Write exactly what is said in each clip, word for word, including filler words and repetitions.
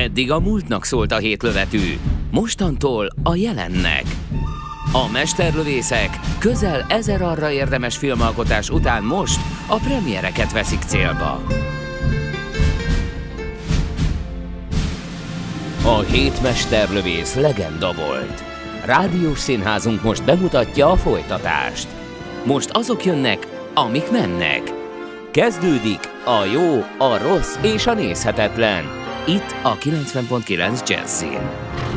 Eddig a múltnak szólt a hétlövetű, mostantól a jelennek. A mesterlövészek közel ezer arra érdemes filmalkotás után most a premiereket veszik célba. A hét mesterlövész legenda volt. Rádiós színházunk most bemutatja a folytatást. Most azok jönnek, amik mennek. Kezdődik a jó, a rossz és a nézhetetlen. Itt a kilencven pont kilenc Jazzin.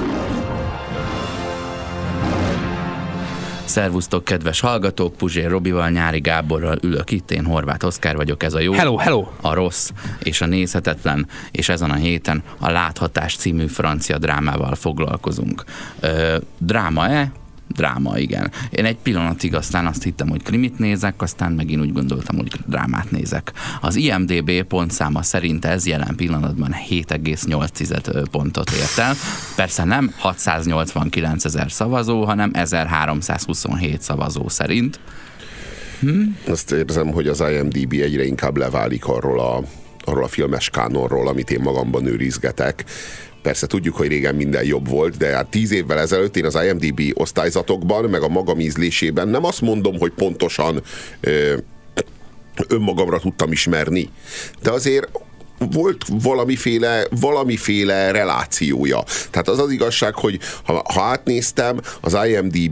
Szervusztok, kedves hallgatók! Puzsér Robival, Nyári Gáborral ülök itt, én Horváth Oszkár vagyok, ez a jó, hello, hello. a rossz és a nézhetetlen, és ezen a héten a Láthatás című francia drámával foglalkozunk. Ö, dráma-e? Dráma, igen. Én egy pillanatig aztán azt hittem, hogy krimit nézek, aztán megint úgy gondoltam, hogy drámát nézek. Az I M D B pontszáma szerint ez jelen pillanatban hét egész nyolc pontot ért el. Persze nem hatszáznyolcvankilencezer szavazó, hanem ezerháromszázhuszonhét szavazó szerint. Hm? Azt érzem, hogy az I M D B egyre inkább leválik arról a, arról a filmes kánonról, amit én magamban őrizgetek. Persze tudjuk, hogy régen minden jobb volt, de hát tíz évvel ezelőtt én az I M D B osztályzatokban, meg a magam ízlésében nem azt mondom, hogy pontosan ö, önmagamra tudtam ismerni, de azért volt valamiféle, valamiféle relációja. Tehát az az igazság, hogy ha, ha átnéztem az I M D B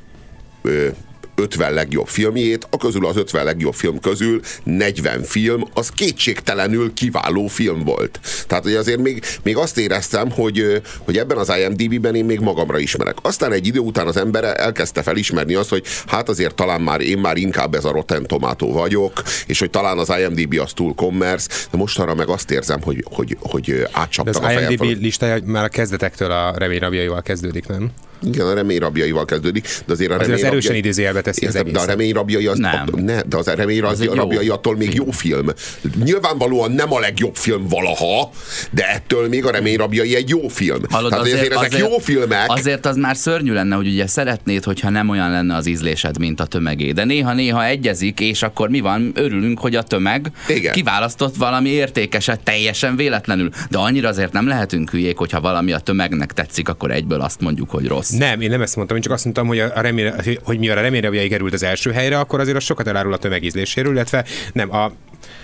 ö, ötven legjobb filmjét, a közül az ötven legjobb film közül negyven film, az kétségtelenül kiváló film volt. Tehát, hogy azért még, még azt éreztem, hogy, hogy ebben az I M D B-ben én még magamra ismerek. Aztán egy idő után az ember elkezdte felismerni azt, hogy hát azért talán már én már inkább ez a Rotten Tomato vagyok, és hogy talán az I M D B az túl commerce, de mostanra meg azt érzem, hogy, hogy, hogy átcsaptak a fejem. Az I M D B listája már a kezdetektől a Remény rabjaival kezdődik, nem? Igen, a Remény rabjaival kezdődik, de azért a azért Remény az erősen rabjai... idézőjelbe teszi az egészet. De a Remény rabjai az... Nem. A, ne, de az a Remény az rabjai attól még jó film. Nyilvánvalóan nem a legjobb film valaha, de ettől még a Remény rabjai egy jó film. Hallod, Tehát azért, azért ezek azért, jó filmek. Azért az már szörnyű lenne, hogy ugye szeretnéd, hogyha nem olyan lenne az ízlésed, mint a tömegé. De néha-néha egyezik, és akkor mi van? Örülünk, hogy a tömeg igen. kiválasztott valami értékeset teljesen véletlenül. De annyira azért nem lehetünk hülyék, hogyha valami a tömegnek tetszik, akkor egyből azt mondjuk, hogy rossz. Nem, én nem ezt mondtam. Én csak azt mondtam, hogy, a remény, hogy mivel a Remény rabjai került az első helyre, akkor azért az sokat elárul a tömegízléséről, illetve nem a...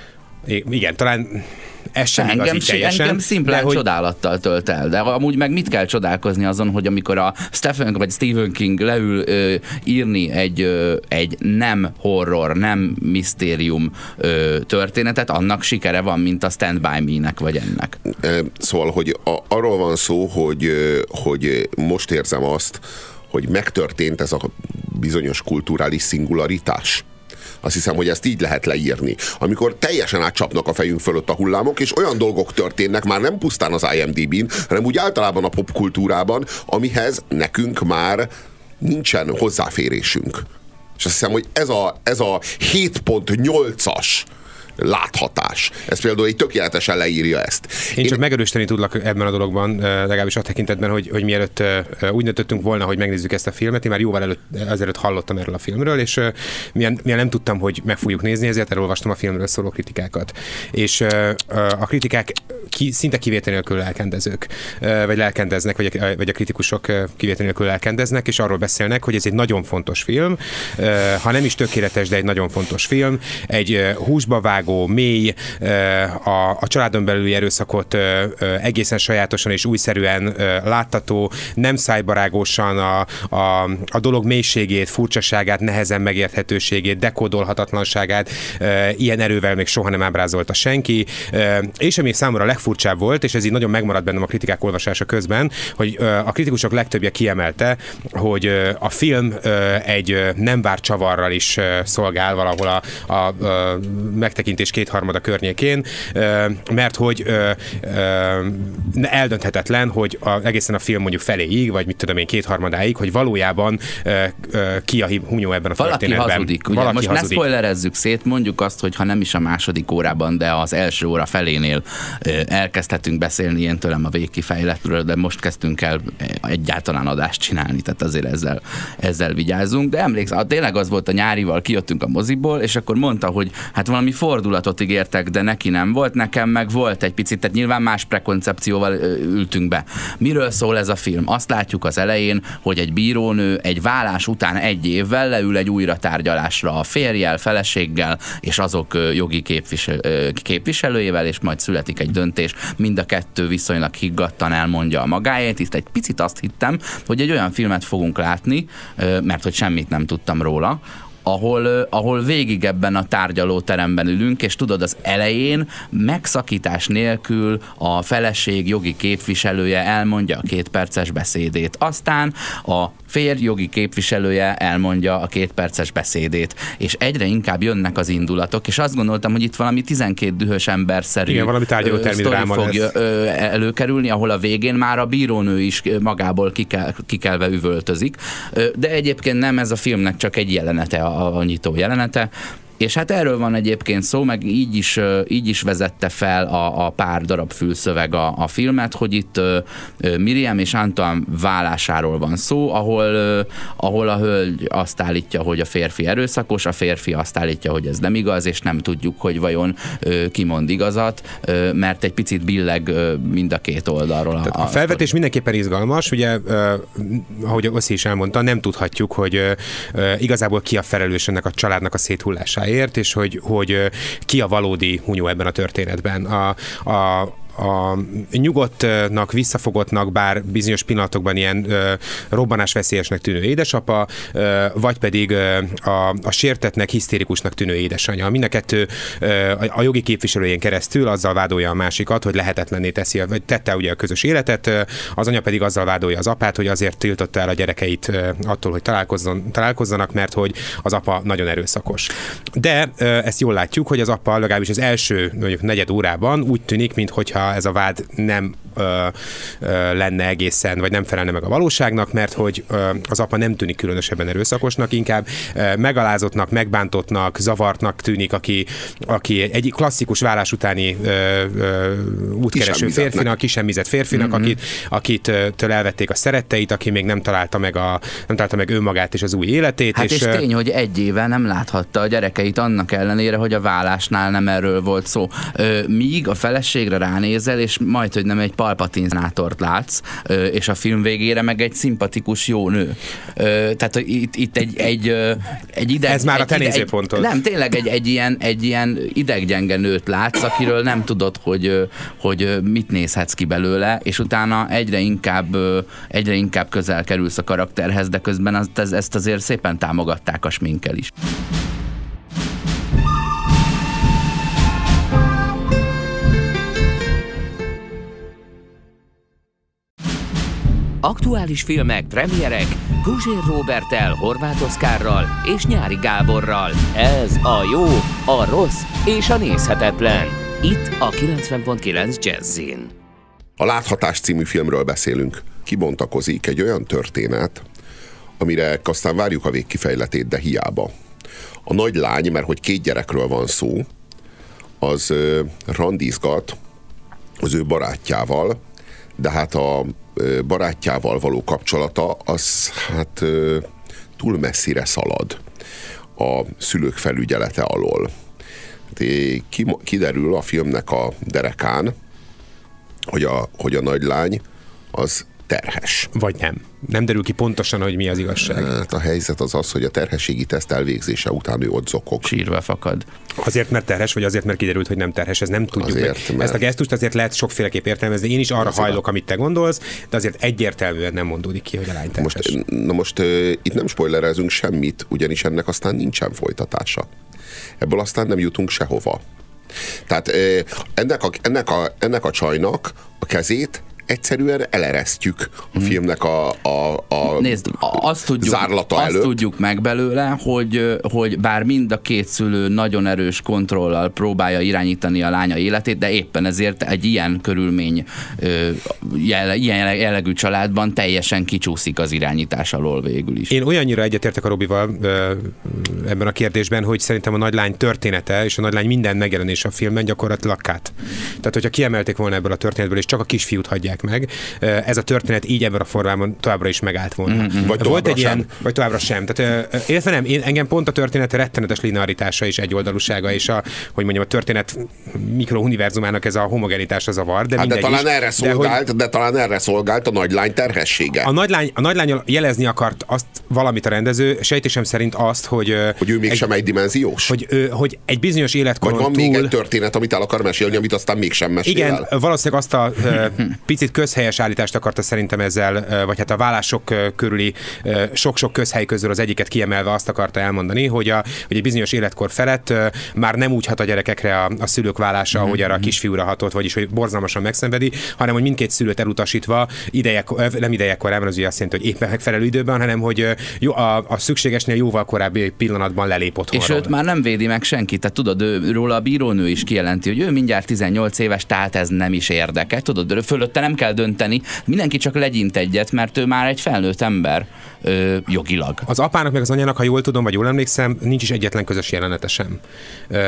Igen, talán ez sem engem, igaz így teljesen. Engem szimplán hogy... csodálattal tölt el, de amúgy meg mit kell csodálkozni azon, hogy amikor a Stephen vagy Stephen King leül ö, írni egy, ö, egy nem horror, nem misztérium ö, történetet, annak sikere van, mint a Stand By Me-nek vagy ennek. Szóval, hogy a, arról van szó, hogy, hogy most érzem azt, hogy megtörtént ez a bizonyos kulturális szingularitás. Azt hiszem, hogy ezt így lehet leírni. Amikor teljesen átcsapnak a fejünk fölött a hullámok, és olyan dolgok történnek, már nem pusztán az I M D B-n, hanem úgy általában a popkultúrában, amihez nekünk már nincsen hozzáférésünk. És azt hiszem, hogy ez a, ez a hét pont nyolcas Láthatás. Ez például egy tökéletesen leírja ezt. Én, Én csak megerősíteni tudlak ebben a dologban, legalábbis a tekintetben, hogy, hogy mielőtt úgy döntöttünk volna, hogy megnézzük ezt a filmet, én már jóval előtt, ezelőtt hallottam erről a filmről, és milyen, milyen nem tudtam, hogy meg fogjuk nézni, ezért elolvastam a filmről szóló kritikákat. És a kritikák ki, szinte kivétel nélkül lelkendezők, vagy lelkendeznek, vagy a, vagy a kritikusok kivétel nélkül lelkendeznek, és arról beszélnek, hogy ez egy nagyon fontos film, ha nem is tökéletes, de egy nagyon fontos film, egy húsba vág mély, a, a családon belüli erőszakot egészen sajátosan és újszerűen láttató, nem szájbarágosan a, a, a dolog mélységét, furcsaságát, nehezen megérthetőségét, dekódolhatatlanságát ilyen erővel még soha nem ábrázolta senki, és ami számomra legfurcsább volt, és ez így nagyon megmaradt bennem a kritikák olvasása közben, hogy a kritikusok legtöbbje kiemelte, hogy a film egy nem várt csavarral is szolgál valahol a, a, a megtekintés kétharmada környékén, mert hogy eldönthetetlen, hogy a, egészen a film mondjuk feléig, vagy mit tudom én, kétharmadáig, hogy valójában ki a hunyó ebben a valaki történetben. Hazudik, ugye? Valaki Most hazudik. Ne spoilerezzük szét, mondjuk azt, hogy ha nem is a második órában, de az első óra felénél elkezdhetünk beszélni ilyen tőlem a végkifejletről, de most kezdtünk el egyáltalán adást csinálni, tehát azért ezzel, ezzel vigyázzunk. De emlékszem, tényleg az volt a Nyárival, kijöttünk a moziból, és akkor mondta, hogy hát valami forduló fordulatot ígértek, de neki nem volt, nekem meg volt egy picit, tehát nyilván más prekoncepcióval ültünk be. Miről szól ez a film? Azt látjuk az elején, hogy egy bírónő egy vállás után egy évvel leül egy újratárgyalásra a férjel, feleséggel és azok jogi képvisel, képviselőjével, és majd születik egy döntés. Mind a kettő viszonylag higgadtan elmondja a magáét. Itt egy picit azt hittem, hogy egy olyan filmet fogunk látni, mert hogy semmit nem tudtam róla, ahol, ahol végig ebben a tárgyalóteremben ülünk, és tudod, az elején megszakítás nélkül a feleség jogi képviselője elmondja a két perces beszédét. Aztán a férj jogi képviselője elmondja a két perces beszédét, és egyre inkább jönnek az indulatok, és azt gondoltam, hogy itt valami tizenkét dühös emberszerű igen, valami tárgyalótermi dráma fog lesz. előkerülni, ahol a végén már a bírónő is magából kikel, kikelve üvöltözik. De egyébként nem, ez a filmnek csak egy jelenete, a, a nyitó jelenete. És hát erről van egyébként szó, meg így is, így is vezette fel a, a pár darab fülszöveg a, a filmet, hogy itt uh, Miriam és Antoine válásáról van szó, ahol, uh, ahol a hölgy azt állítja, hogy a férfi erőszakos, a férfi azt állítja, hogy ez nem igaz, és nem tudjuk, hogy vajon uh, ki mond igazat, uh, mert egy picit billeg uh, mind a két oldalról. A, a felvetés mindenképpen izgalmas, ugye, uh, ahogy Oszi is elmondta, nem tudhatjuk, hogy uh, uh, igazából ki a felelős ennek a családnak a széthullásáért, és hogy, hogy ki a valódi hunyó ebben a történetben. A, a, a nyugodtnak, visszafogottnak, bár bizonyos pillanatokban ilyen ö, robbanásveszélyesnek tűnő édesapa, ö, vagy pedig ö, a, a sértettnek, hisztérikusnak tűnő édesanyja. Mind a kettő ö, a, a jogi képviselőjén keresztül azzal vádolja a másikat, hogy lehetetlenné teszi, vagy tette ugye a közös életet, ö, az anya pedig azzal vádolja az apát, hogy azért tiltotta el a gyerekeit ö, attól, hogy találkozzon, találkozzanak, mert hogy az apa nagyon erőszakos. De ö, ezt jól látjuk, hogy az apa legalábbis az első mondjuk negyed órában úgy tűnik, minthogyha ez a vád nem ö, ö, lenne egészen, vagy nem felelne meg a valóságnak, mert hogy ö, az apa nem tűnik különösebben erőszakosnak, inkább ö, megalázottnak, megbántottnak, zavartnak tűnik, aki, aki egy klasszikus vállás utáni ö, ö, útkereső férfinak, kisemmizett férfinak, mm-hmm. akit, akit től elvették a szeretteit, aki még nem találta meg, a, nem találta meg önmagát és az új életét. Hát és, és tény, hogy egy éve nem láthatta a gyerekeit annak ellenére, hogy a vállásnál nem erről volt szó. Ö, míg a feleségre ránézel, és majd, hogy nem egy Palpatine szenátort látsz, ö, és a film végére meg egy szimpatikus jó nő. Ö, tehát itt, itt egy, egy, egy ideg... Ez már egy, a te nézőpontod. Nem, tényleg egy, egy, ilyen, egy ilyen ideggyenge nőt látsz, akiről nem tudod, hogy, hogy mit nézhetsz ki belőle, és utána egyre inkább, egyre inkább közel kerülsz a karakterhez, de közben az, ezt azért szépen támogatták a sminkkel is. Aktuális filmek, premierek Puzsér Róberttel, Horváth Oszkárral és Nyári Gáborral. Ez a jó, a rossz és a nézhetetlen. Itt a kilencven pont kilenc Jazzin. A Láthatás című filmről beszélünk. Kibontakozik egy olyan történet, amire aztán várjuk a végkifejletét, de hiába. A nagy lány, mert hogy két gyerekről van szó, az uh, randizgat az ő barátjával, de hát a barátjával való kapcsolata az hát túl messzire szalad a szülők felügyelete alól. Kiderül a filmnek a derekán, hogy a, hogy a nagylány az terhes. Vagy nem. Nem derül ki pontosan, hogy mi az igazság. Hát a helyzet az az, hogy a terhességi teszt elvégzése után ő ott zokog. Sírva fakad. Azért, mert terhes, vagy azért, mert kiderült, hogy nem terhes, ez nem tudjuk azért, meg. mert... Ezt a gesztust azért lehet sokféleképp értelmezni. Én is arra azért hajlok, amit te gondolsz, de azért egyértelműen nem mondódik ki, hogy a lány terhes. Most, na most uh, itt nem spoilerezünk semmit, ugyanis ennek aztán nincsen folytatása. Ebből aztán nem jutunk sehova. Tehát uh, ennek, a, ennek, a, ennek a csajnak a kezét egyszerűen eleresztjük a filmnek a, a, a Nézd, azt tudjuk, zárlata azt előtt. tudjuk meg belőle, hogy, hogy bár mind a két szülő nagyon erős kontrollal próbálja irányítani a lánya életét, de éppen ezért egy ilyen körülmény, ilyen jellegű családban teljesen kicsúszik az irányítás alól végül is. Én olyannyira egyetértek a Robival ebben a kérdésben, hogy szerintem a nagylány története és a nagylány minden megjelenés a filmben gyakorlatilag kát. Tehát, hogyha kiemelték volna ebből a történetből, és csak a kisfiút hagyják történhettek meg. Ez a történet így ebben a formában továbbra is megállt volna. Mm-hmm. Vagy Volt egy sem. ilyen, vagy továbbra sem. Tehát, illetve nem, én, engem pont a történet rettenetes linearitása és egyoldalúsága, és a, hogy mondjam, a történet mikrouniverzumának ez a homogenitása zavar, de hát de talán is, erre szolgált, de, hogy, de talán erre szolgált a nagylány terhessége. A nagylány, a nagylány jelezni akart azt valamit a rendező, sejtésem szerint azt, hogy hogy ő mégsem egy, egy dimenziós. Hogy, hogy egy bizonyos életkoron vagy van túl... még egy történet, amit el akar mesélni, amit aztán mégsem mesél. Igen, el. Valószínűleg azt a picit közhelyes állítást akarta szerintem ezzel, vagy hát a vállások körüli sok-sok közhely közül az egyiket kiemelve azt akarta elmondani, hogy, a, hogy egy bizonyos életkor felett már nem úgy hat a gyerekekre a, a szülők válása, ahogy arra a kisfiúra hatott, vagyis hogy borzalmasan megszenvedi, hanem hogy mindkét szülőt elutasítva idejek, nem idejekkor, az ugye azt jelenti, hogy éppen megfelelő időben, hanem hogy jó, a, a szükségesnél jóval korábbi pillanatban lelép otthonról. És őt már nem védi meg senki, tehát tudod, ő, róla a bírónő is kijelenti, hogy ő mindjárt tizennyolc éves, tehát ez nem is érdekel, tudod, fölötte nem kell dönteni, mindenki csak legyint egyet, mert ő már egy felnőtt ember ö, jogilag. Az apának meg az anyának, ha jól tudom, vagy jól emlékszem, nincs is egyetlen közös jelenete sem. Ö,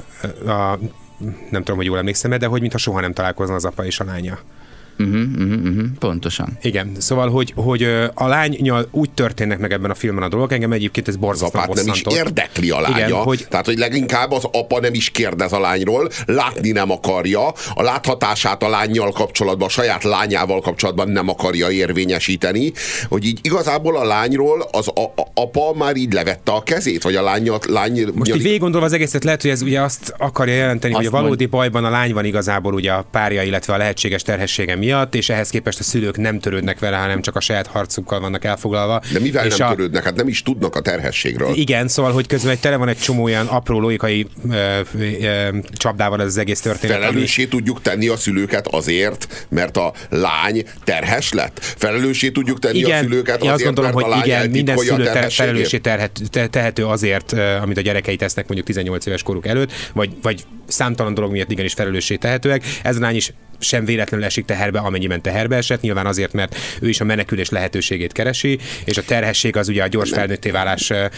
a, nem tudom, hogy jól emlékszem, de hogy mintha soha nem találkozna az apa és a lánya. Uh-huh, uh-huh, uh-huh, pontosan. Igen, szóval, hogy, hogy a lánynyal úgy történnek meg ebben a filmben a dolgok, engem egyébként ez borzasztóan bosszantó. Az apát nem is érdekli a lánya, igen, hogy... tehát hogy leginkább az apa nem is kérdez a lányról, látni nem akarja, a láthatását a lánnyal kapcsolatban, a saját lányával kapcsolatban nem akarja érvényesíteni, hogy így igazából a lányról az a, a, apa már így levette a kezét, vagy a lányat, lány... Most így végig gondolva az egészet lehet, hogy ez ugye azt akarja jelenteni, azt hogy a valódi mond... bajban a lány van igazából ugye a párja, illetve a lehetséges terhessége miatt, és ehhez képest a szülők nem törődnek vele, hanem csak a saját harcukkal vannak elfoglalva. De mivel és nem a... törődnek? Hát nem is tudnak a terhességről. Igen, szóval, hogy közben egy tele van egy csomó olyan apró logikai ö, ö, csapdával ez az egész történet. Felelőssé ami... tudjuk tenni a szülőket azért, mert a lány terhes lett? Felelőssé tudjuk tenni igen, a szülőket azért, gondolom, mert a lány igen, minden szülő felelőssé terhet, tehető azért, amit a gyerekei tesznek mondjuk tizennyolc éves koruk előtt, vagy, vagy számtalan dolog miatt igenis felelőssé tehetőek. Ez a lány is sem véletlenül esik teherbe, amennyiben teherbe esett, nyilván azért, mert ő is a menekülés lehetőségét keresi, és a terhesség az ugye a gyors felnőtté válás. Ö,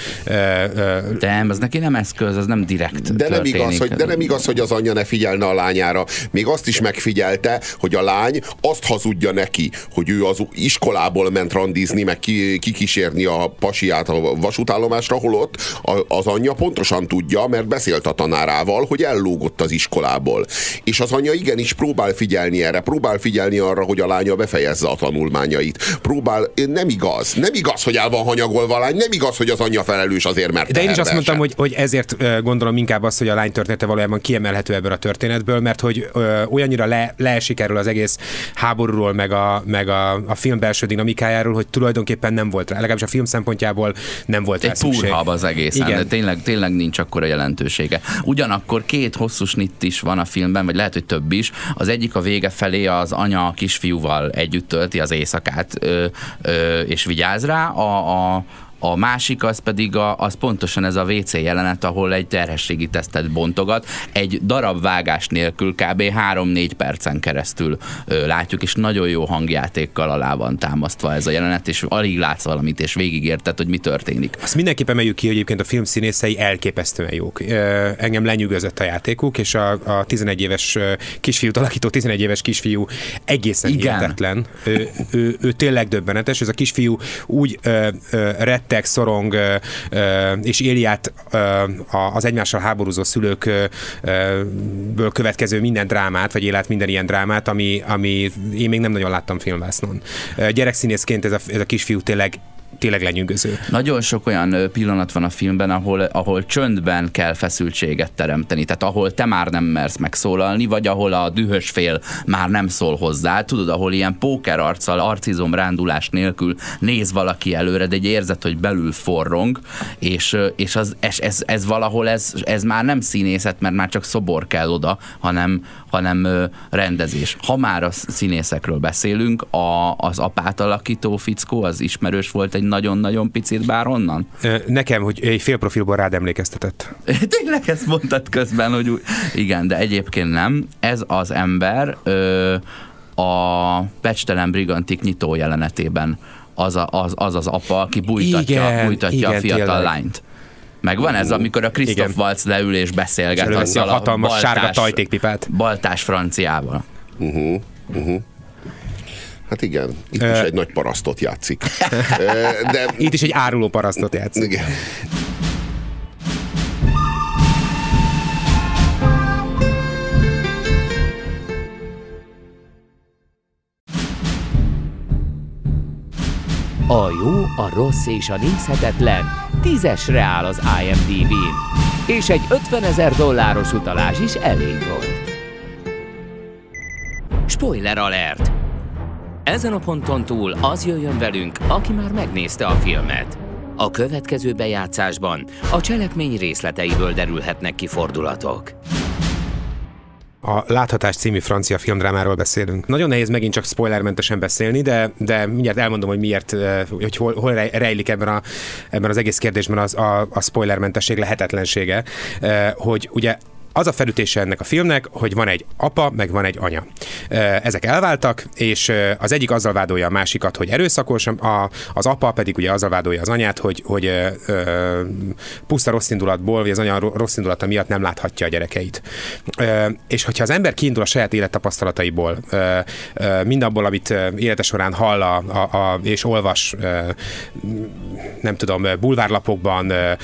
ö, de az neki nem eszköz, az nem direkt de nem, igaz, hogy, de nem igaz, hogy az anyja ne figyelne a lányára. Még azt is megfigyelte, hogy a lány azt hazudja neki, hogy ő az iskolából ment randizni, meg kikísérni a pasiát a vasútállomásra, holott az anyja pontosan tudja, mert beszélt a tanárával, hogy ellógott az iskolából. És az anyja igenis próbál figyelni erre, próbál figyelni arra, hogy a lánya befejezze a tanulmányait. Próbál, nem igaz. Nem igaz, hogy el van hanyagolva a lány, nem igaz, hogy az anyja felelős azért, mert de én is azt mondtam, hogy, hogy ezért gondolom inkább azt, hogy a lány története valójában kiemelhető ebből a történetből, mert hogy ö, olyannyira le, leesik erről az egész háborúról, meg a, meg a, a film belső dinamikájáról, hogy tulajdonképpen nem volt rá, legalábbis a film szempontjából nem volt rá szükség. Egy púrhab az egészen, igen. De tényleg, tényleg nincs akkora jelentősége. Ugyanakkor két hosszú snitt is van a filmben, vagy lehet, hogy több is. Az egyik a vége felé az anya a kisfiúval együtt tölti az éjszakát, ö, ö, és vigyáz rá. A, a A másik az pedig a, az pontosan ez a vé cé jelenet, ahol egy terhességi tesztet bontogat. Egy darab vágás nélkül kb. három-négy percen keresztül ö, látjuk, és nagyon jó hangjátékkal alá van támasztva ez a jelenet, és alig látsz valamit, és végigérted, hogy mi történik. Azt mindenképpen emeljük ki, hogy egyébként a film színészei elképesztően jók. Ö, engem lenyűgözött a játékuk, és a, a tizenegy éves kisfiút alakító tizenegy éves kisfiú egészen hihetetlen. Ő, ő, ő tényleg döbbenetes. Ez a kisfiú úgy ö, ö, rett szorong és éli át az egymással háborúzó szülőkből következő minden drámát, vagy él át minden ilyen drámát, ami, ami én még nem nagyon láttam filmvásznon. Gyerekszínészként ez a, ez a kisfiú tényleg tényleg lenyűgöző. Nagyon sok olyan pillanat van a filmben, ahol, ahol csöndben kell feszültséget teremteni, tehát ahol te már nem mersz megszólalni, vagy ahol a dühös fél már nem szól hozzá, tudod, ahol ilyen póker arccal, arcizom rándulás nélkül néz valaki előre, de egy érzet, hogy belül forrong, és, és az, ez, ez, ez valahol ez, ez már nem színészet, mert már csak szobor kell oda, hanem, hanem rendezés. Ha már a színészekről beszélünk, a, az apát alakító fickó, az ismerős volt egy nagyon-nagyon picit bár onnan? Nekem, hogy egy félprofilból rád emlékeztetett. Tényleg ezt mondtad közben, hogy úgy. Igen, de egyébként nem. Ez az ember ö, a Becstelen Brigantik nyitó jelenetében az, a, az, az az apa, aki bújtatja, igen, bújtatja igen, a fiatal tényleg. Lányt. Megvan ez, amikor a Christoph Waltz leül és beszélget és azzal a hatalmas baltás, sárga tajtékpipát. baltás franciával. Uh-huh, uh-huh. Hát igen, itt uh, is egy nagy parasztot játszik. De... Itt is egy áruló parasztot játszik. Igen. A jó, a rossz és a nézhetetlen tízesre áll az I M D B-n, és egy ötvenezer dolláros utalás is elég volt. Spoiler alert! Ezen a ponton túl az jöjjön velünk, aki már megnézte a filmet. A következő bejátszásban a cselekmény részleteiből derülhetnek ki fordulatok. A Láthatás című francia filmdrámáról beszélünk. Nagyon nehéz megint csak spoilermentesen beszélni, de, de mindjárt elmondom, hogy miért, hogy hol, hol rejlik ebben, a, ebben az egész kérdésben az, a, a spoilermentesség lehetetlensége, hogy ugye az a felütése ennek a filmnek, hogy van egy apa, meg van egy anya. Ezek elváltak, és az egyik azzal vádolja a másikat, hogy erőszakos, a, az apa pedig ugye azzal vádolja az anyát, hogy, hogy ö, puszta rossz indulatból, vagy az anya rossz indulata miatt nem láthatja a gyerekeit. Ö, és hogyha az ember kiindul a saját élettapasztalataiból, ö, ö, mindabból, amit élete során hall a, a, a, és olvas, ö, nem tudom, bulvárlapokban, ö,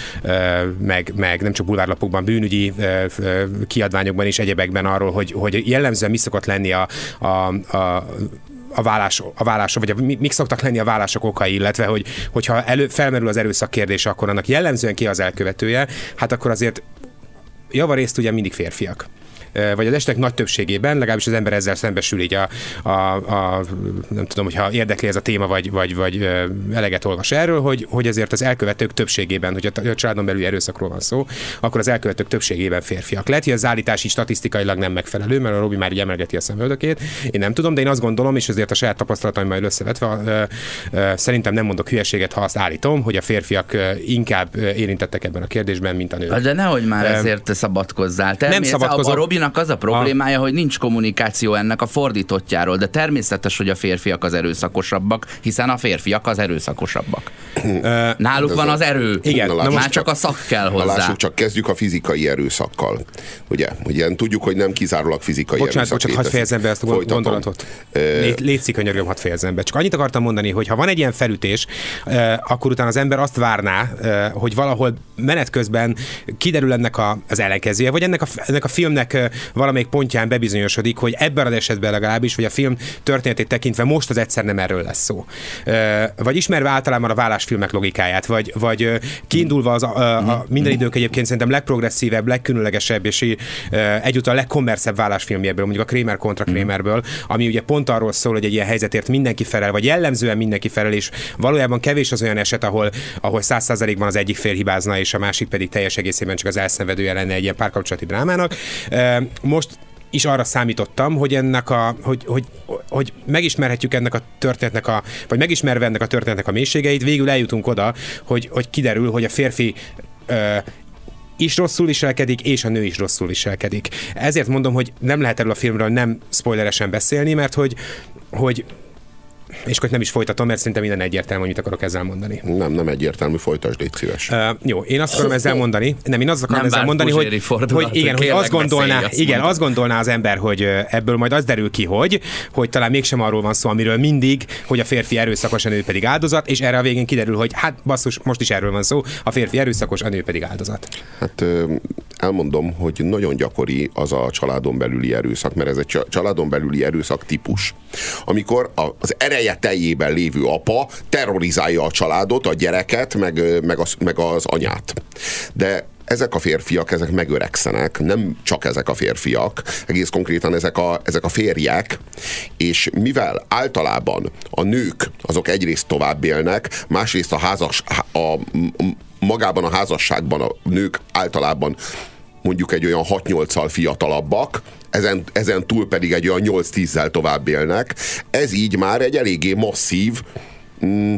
meg, meg nem csak bulvárlapokban, bűnügyi ö, kiadványokban és egyebekben arról, hogy, hogy jellemzően mi szokott lenni a, a, a a vállás, a vállások, vagy a, mik szoktak lenni a vállások okai, illetve hogy, hogyha elő, felmerül az erőszak kérdése, akkor annak jellemzően ki az elkövetője, hát akkor azért javarészt ugye mindig férfiak. Vagy az esetek nagy többségében, legalábbis az ember ezzel szembesül így a, a, a nem tudom, hogyha érdekli ez a téma, vagy, vagy, vagy eleget olvas erről, hogy, hogy azért az elkövetők többségében, hogy a családon belül erőszakról van szó, akkor az elkövetők többségében férfiak. Lehet, hogy az állítás is statisztikailag nem megfelelő, mert a Robi már így emelgeti a szemöldökét. Én nem tudom, de én azt gondolom, és azért a saját tapasztalataimmal összevetve ö, ö, szerintem nem mondok hülyeséget, ha azt állítom, hogy a férfiak inkább érintettek ebben a kérdésben, mint a nők. De nehogy már ezért te szabadkozzál. Nem szabadkozom. A Robinak az a problémája, a... hogy nincs kommunikáció ennek a fordítottjáról, de természetes, hogy a férfiak az erőszakosabbak, hiszen a férfiak az erőszakosabbak. Náluk van az erő. Igen, na már csak a szak kell hozzá. Lássuk, csak kezdjük a fizikai erőszakkal. Ugye, ugye tudjuk, hogy nem kizárólag fizikai bocsánat, erőszak. Bocsánat, hadd fejezem be ezt a Folytatom. gondolatot. Lé- Létszik, könyörgöm, hadd fejezem be. Csak annyit akartam mondani, hogy ha van egy ilyen felütés, akkor utána az ember azt várná, hogy valahol menet közben kiderül ennek a, az ellenkezője, vagy ennek a, ennek a filmnek valamelyik pontján bebizonyosodik, hogy ebben az esetben legalábbis, vagy a film történetét tekintve most az egyszer nem erről lesz szó. Vagy ismerve általában a vállásfilmek logikáját, vagy, vagy kiindulva az a, a minden idők egyébként szerintem legprogresszívebb, legkülönlegesebb, és egyúttal legkommerszebb vállásfilmjéből, mondjuk a Kramer kontra Kramerből, ami ugye pont arról szól, hogy egy ilyen helyzetért mindenki felel, vagy jellemzően mindenki felel, és valójában kevés az olyan eset, ahol, ahol száz százalékban az egyik fél hibázna, és a másik pedig teljes egészében csak az elszenvedője lenne egy ilyen párkapcsolati drámának. Most is arra számítottam, hogy ennek a, hogy, hogy, hogy megismerhetjük ennek a történetnek a, vagy megismerve ennek a történetnek a mélységeit, végül eljutunk oda, hogy, hogy kiderül, hogy a férfi ö, is rosszul viselkedik, és a nő is rosszul viselkedik. Ezért mondom, hogy nem lehet erről a filmről nem spoileresen beszélni, mert hogy, hogy és akkor nem is folytatom, mert szerintem minden egyértelmű, hogy mit akarok ezzel mondani. Nem, nem egyértelmű, folytasd, légy szíves. Uh, jó, én azt akarom ezzel mondani, nem, én azt akarom nem ezzel mondani, hogy, hogy igen, hogy azt gondolná, azt igen, azt gondolná az ember, hogy ebből majd az derül ki, hogy, hogy talán mégsem arról van szó, amiről mindig, hogy a férfi erőszakos, a nő pedig áldozat, és erre a végén kiderül, hogy hát basszus, most is erről van szó, a férfi erőszakos, a nő pedig áldozat. Hát elmondom, hogy nagyon gyakori az a családon belüli erőszak, mert ez egy családon belüli erőszak típus. Amikor az ereje teljében lévő apa terrorizálja a családot, a gyereket, meg, meg, az, meg az anyát. De ezek a férfiak, ezek megöregszenek, nem csak ezek a férfiak, egész konkrétan ezek a, ezek a férjek, és mivel általában a nők azok egyrészt tovább élnek, másrészt a házas, a, magában a házasságban a nők általában mondjuk egy olyan hat-nyolccal fiatalabbak, ezen, ezen túl pedig egy olyan nyolc-tízzel tovább élnek. Ez így már egy eléggé masszív mm,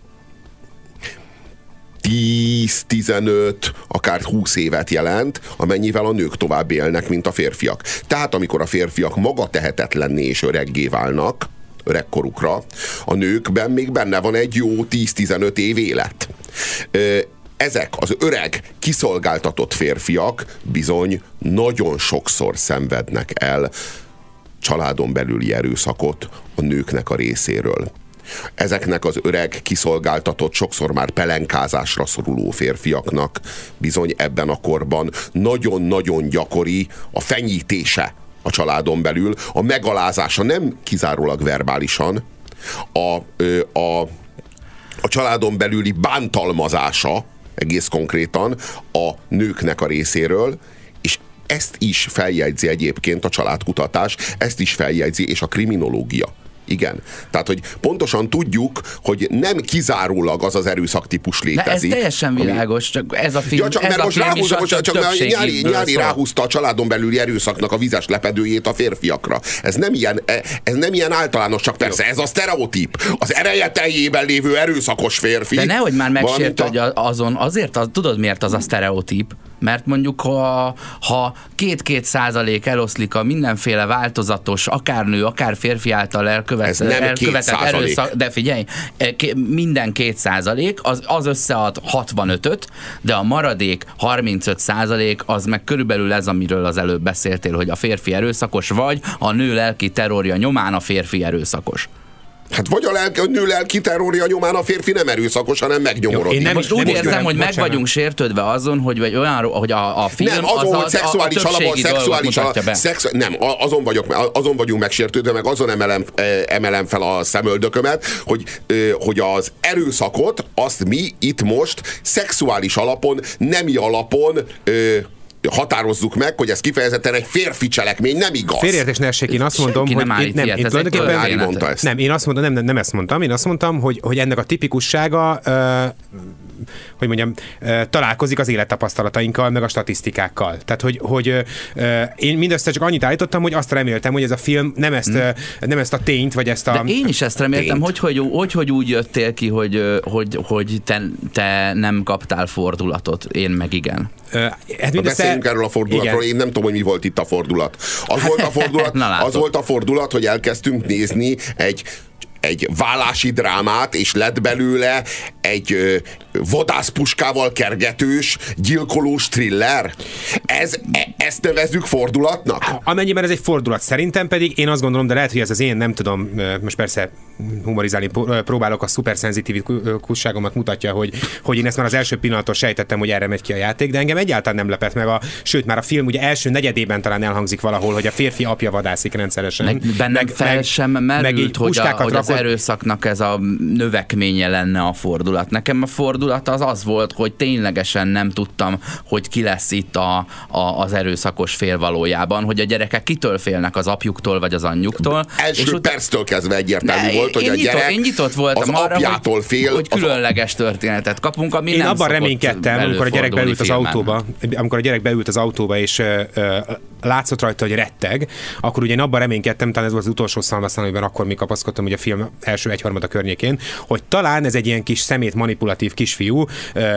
tíz-tizenöt, akár húsz évet jelent, amennyivel a nők tovább élnek, mint a férfiak. Tehát amikor a férfiak maga tehetetlenné és öreggé válnak, öregkorukra, a nőkben még benne van egy jó tíz-tizenöt év élet. Ezek az öreg, kiszolgáltatott férfiak bizony nagyon sokszor szenvednek el családon belüli erőszakot a nőknek a részéről. Ezeknek az öreg, kiszolgáltatott, sokszor már pelenkázásra szoruló férfiaknak bizony ebben a korban nagyon-nagyon gyakori a fenyítése a családon belül, a megalázása nem kizárólag verbálisan, a, a, a családon belüli bántalmazása egész konkrétan a nőknek a részéről, és ezt is feljegyzi egyébként a családkutatás, ezt is feljegyzi, és a kriminológia. Igen. Tehát, hogy pontosan tudjuk, hogy nem kizárólag az az erőszaktípus létezik. De ez teljesen világos, csak ez a film, ja, csak ez mert a most film ráhúzza, is most, csak mert nyári, nyári szól. ráhúzta a családon belüli erőszaknak a vizes lepedőjét a férfiakra. Ez nem ilyen, ez nem ilyen általános, csak persze ez a sztereotíp. Az ereje teljében lévő erőszakos férfi. De nehogy már megsért, a... hogy azon, azért, az, tudod miért az a sztereotíp? Mert mondjuk, ha, ha két-két százalék eloszlik a mindenféle változatos, akár nő, akár férfi által elkövet, elkövetett erőszak, de figyelj, minden két százalék, az, az összead hatvanötöt, de a maradék harmincöt százalék az meg körülbelül ez, amiről az előbb beszéltél, hogy a férfi erőszakos, vagy a nő lelki terrorja nyomán a férfi erőszakos. Hát vagy a, lelki, a nő lelki terrorja nyomán a férfi nem erőszakos, hanem megnyomorodik. Én nem, most úgy érzem, nem, hogy meg vagyunk sértődve azon, hogy, vagy olyan, hogy a, a film nem, azon, az, hogy szexuális a, a alapon, szexuális a, szex, nem, azon, vagyok, azon vagyunk megsértődve, meg azon emelem, emelem fel a szemöldökömet, hogy, hogy az erőszakot, azt mi itt most szexuális alapon, nemi alapon határozzuk meg, hogy ez kifejezetten egy férfi cselekmény, nem igaz. Félreértés ne essék, én azt mondom, Senki hogy nem, én, nem, én tulajdonképpen mondta ezt. Nem, én azt mondom, nem, nem, nem ezt mondtam, én azt mondtam, hogy, hogy ennek a tipikussága uh, hogy mondjam, uh, találkozik az élettapasztalatainkkal, meg a statisztikákkal. Tehát, hogy, hogy uh, én mindössze csak annyit állítottam, hogy azt reméltem, hogy ez a film nem ezt, hmm. uh, nem ezt a tényt, vagy ezt a... De én is ezt reméltem, hogy hogy, hogy hogy úgy jöttél ki, hogy, hogy, hogy te, te nem kaptál fordulatot, én meg igen. Uh, hát Beszéljünk erről a fordulatról, igen. Én nem tudom, hogy mi volt itt a fordulat. Az volt a fordulat, az volt a fordulat, hogy elkezdtünk nézni egy egy vállási drámát, és lett belőle egy ö, vadászpuskával kergetős, gyilkolós thriller. Ez, e, ezt nevezzük fordulatnak? Amennyiben ez egy fordulat, szerintem pedig én azt gondolom, de lehet, hogy ez az én, nem tudom, most persze humorizálni próbálok, a szuperszenzitívikusságomat mutatja, hogy, hogy én ezt már az első pillanattól sejtettem, hogy erre megy ki a játék, de engem egyáltalán nem lepett meg, a, sőt már a film ugye első negyedében talán elhangzik valahol, hogy a férfi apja vadászik rendszeresen. Meg, bennem meg, fel meg, sem merült, hogy, a, hogy az erőszaknak ez a növekménye lenne a fordulat. Nekem a fordulat az az volt, hogy ténylegesen nem tudtam, hogy ki lesz itt a, a, az erőszakos fél valójában, hogy a gyerekek kitől félnek, az apjuktól vagy az anyjuktól. Első és perctől kezdve egyértelmű ne, volt, hogy a gyerek én nyitott voltam az arra, apjától hogy, fél. hogy különleges történetet kapunk, ami én nem abban reménykedtem, amikor a gyerek beült az filmen. autóba, amikor a gyerek beült az autóba, és uh, uh, látszott rajta, hogy retteg, akkor ugye én abban reménykedtem, talán ez volt az utolsó szalmaszán, amiben akkor még kapaszkodtam, hogy a film első egyharmada környékén, hogy talán ez egy ilyen kis szemét manipulatív kisfiú, uh,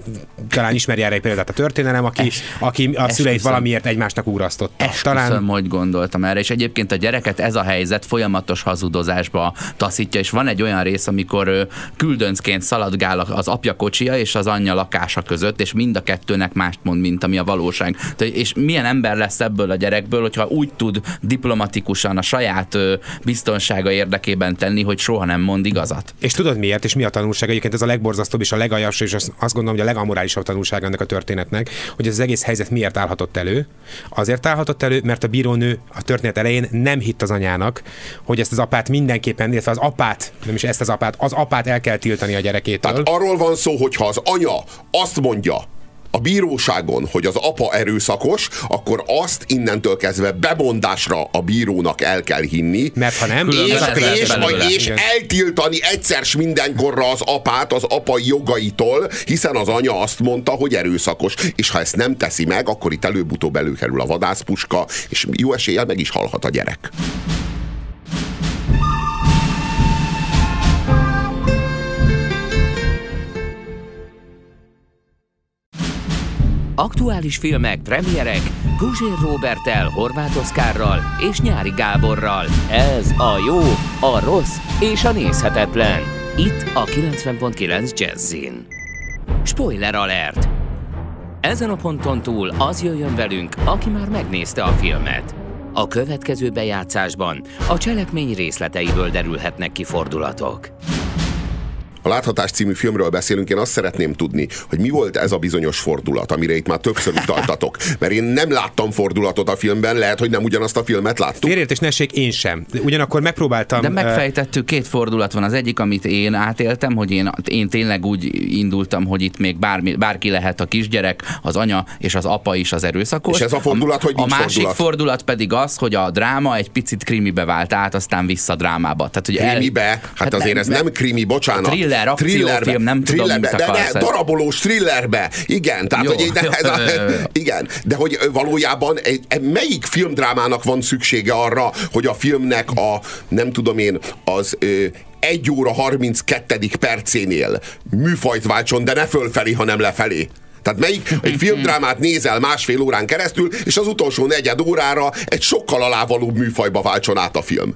talán ismeri erre egy példát a történelem, aki, es, aki a szüleit viszont, valamiért egymásnak ugrasztotta. Talán hogy gondoltam erre, és egyébként a gyereket ez a helyzet folyamatos hazudozásba taszítja, és van egy olyan rész, amikor küldöncként szaladgál az apja kocsia és az anyja lakása között, és mind a kettőnek mást mond, mint ami a valóság. És milyen ember lesz ebből a gyerekből, hogyha úgy tud diplomatikusan a saját biztonsága érdekében tenni, hogy soha nem mond igazat. És tudod miért, és mi a tanulság? Egyébként ez a legborzasztóbb és a legaljasabb, és azt gondolom, hogy a legamorálisabb tanulsága ennek a történetnek, hogy ez az egész helyzet miért állhatott elő. Azért állhatott elő, mert a bírónő a történet elején nem hitt az anyának, hogy ezt az apát mindenképpen, illetve az apát, nem is ezt az apát, az apát el kell tiltani a gyerekétől. Tehát arról van szó, hogyha az anya azt mondja a bíróságon, hogy az apa erőszakos, akkor azt innentől kezdve bemondásra a bírónak el kell hinni. Mert ha nem, és, és, és, és eltiltani egyszer s mindenkorra az apát az apai jogaitól, hiszen az anya azt mondta, hogy erőszakos. És ha ezt nem teszi meg, akkor itt előbb-utóbb előkerül a vadászpuska, és jó eséllyel meg is halhat a gyerek. Aktuális filmek, premierek Guzsér Róberttel, Horváth Oszkárral és Nyári Gáborral. Ez a jó, a rossz és a nézhetetlen. Itt a kilencven pont kilenc Jazzin. Spoiler alert! Ezen a ponton túl az jöjjön velünk, aki már megnézte a filmet. A következő bejátszásban a cselekmény részleteiből derülhetnek ki fordulatok. A Láthatás című filmről beszélünk, én azt szeretném tudni, hogy mi volt ez a bizonyos fordulat, amire itt már többször utaltatok. Mert én nem láttam fordulatot a filmben, lehet, hogy nem ugyanazt a filmet láttuk. Félreértés ne essék, én sem. Ugyanakkor megpróbáltam... De megfejtettük, két fordulat van. Az egyik, amit én átéltem, hogy én, én tényleg úgy indultam, hogy itt még bármi, bárki lehet a kisgyerek, az anya és az apa is az erőszakos. És ez a fordulat, hogy A nincs másik fordulat. fordulat pedig az, hogy a dráma egy picit krimibe vált át, aztán vissza drámába. Tehát, hogy Krimibe? El... Hát, hát azért nem, ez nem krimi, bocsánat. Thriller, akciófilm, nem tudom, thrillerbe, mit de akarsz. ne, darabolós thrillerbe. Igen, tehát, Jó, hogy jó, ez a, jó, jó. igen, de hogy valójában egy, melyik filmdrámának van szüksége arra, hogy a filmnek a, nem tudom én, az ö, egy óra harminckettedik percénél műfajt váltson, de ne fölfelé, hanem lefelé. Tehát melyik egy filmdrámát nézel másfél órán keresztül, és az utolsó negyed órára egy sokkal alávalóbb műfajba váltson át a film.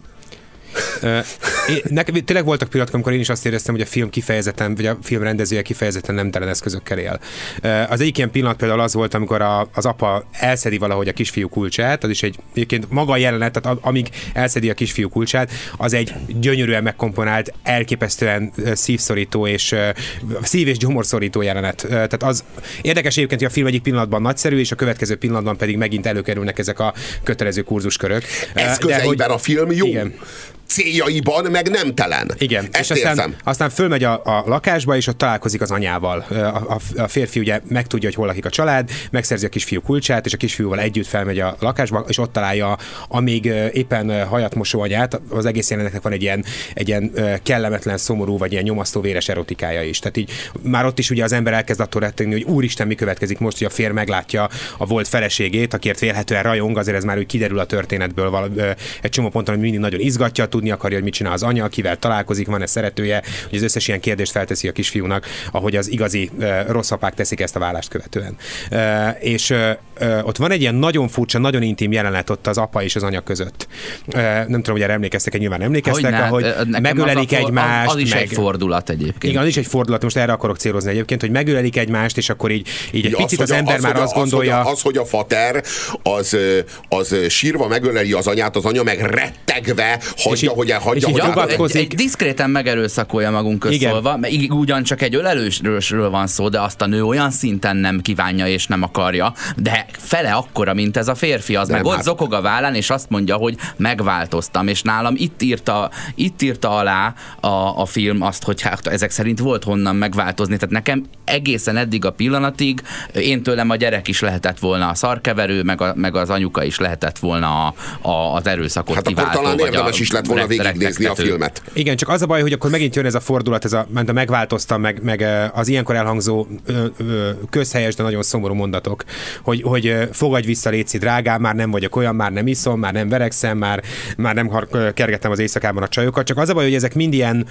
Én, nekem tényleg voltak pillanatok, amikor én is azt éreztem, hogy a film kifejezetten, vagy a film rendezője kifejezetten nemtelen eszközökkel él. Az egyik ilyen pillanat például az volt, amikor a, az apa elszedi valahogy a kisfiú kulcsát, az is egy, egyébként maga a jelenet, tehát amíg elszedi a kisfiú kulcsát, az egy gyönyörűen megkomponált, elképesztően szívszorító és szív- és gyomorszorító jelenet. Tehát az érdekes egyébként, hogy a film egyik pillanatban nagyszerű, és a következő pillanatban pedig megint előkerülnek ezek a kötelező kurzuskörök. Eszközeiben a film jó. Igen. Céljaiban meg nemtelen. Igen, ezt és aztán, érzem. aztán fölmegy a, a lakásba, és ott találkozik az anyával. A, a, a férfi ugye megtudja, hogy hol lakik a család, megszerzi a kisfiú kulcsát, és a kisfiúval együtt felmegy a lakásba, és ott találja a még éppen hajat mosó anyát. Az egész jelenetnek van egy ilyen, egy ilyen kellemetlen, szomorú, vagy ilyen nyomasztó, véres erotikája is. Tehát így már ott is ugye az ember elkezd attól rettegni, hogy úristen, mi következik most, hogy a férj meglátja a volt feleségét, akiért vélhetően rajong, azért ez már úgy kiderül a történetből vala, egy csomó ponton, hogy mindig nagyon izgatja, tudni akarja, hogy mit csinál az anya, kivel találkozik, van-e szeretője, hogy az összes ilyen kérdést felteszi a kisfiúnak, ahogy az igazi uh, rossz apák teszik ezt a vállást követően. Uh, és uh, uh, ott van egy ilyen nagyon furcsa, nagyon intim jelenet ott az apa és az anya között. Uh, nem tudom, hogy erre emlékeztek-e, nyilván emlékeztek, ahogy megölelik az egymást. Az, az is meg... egy fordulat egyébként. Igen, az is egy fordulat, most erre akarok célozni egyébként, hogy megölelik egymást, és akkor így, így egy az, picit az, az ember az, már azt gondolja... Az, hogy a fater az, az sírva megöleli az anyát, az anya meg rettegve hagyja, hogy hagyja, hogy Egy, egy diszkréten megerőszakolja magunk közszólva, mert ugyancsak egy ölelősről van szó, de azt a nő olyan szinten nem kívánja és nem akarja, de fele akkora, mint ez a férfi, az nem, meg ott hát. Zokog a vállán, és azt mondja, hogy megváltoztam, és nálam itt írta, itt írta alá a, a film azt, hogy hát ezek szerint volt honnan megváltozni, tehát nekem egészen eddig a pillanatig én tőlem a gyerek is lehetett volna a szarkeverő, meg, a, meg az anyuka is lehetett volna a, a, az erőszakot hát kiváltó. Hát akkor talán érdemes is lett volna végignézni a filmet. Igen, csak az a baj, hogy akkor megint jön ez a fordulat, ez a, ment a megváltoztam, meg, meg az ilyenkor elhangzó ö, ö, közhelyes, de nagyon szomorú mondatok, hogy, hogy fogadj vissza, léci drágám, már nem vagyok olyan, már nem iszom, már nem verekszem, már, már nem kergettem az éjszakában a csajokat, csak az a baj, hogy ezek mind ilyen.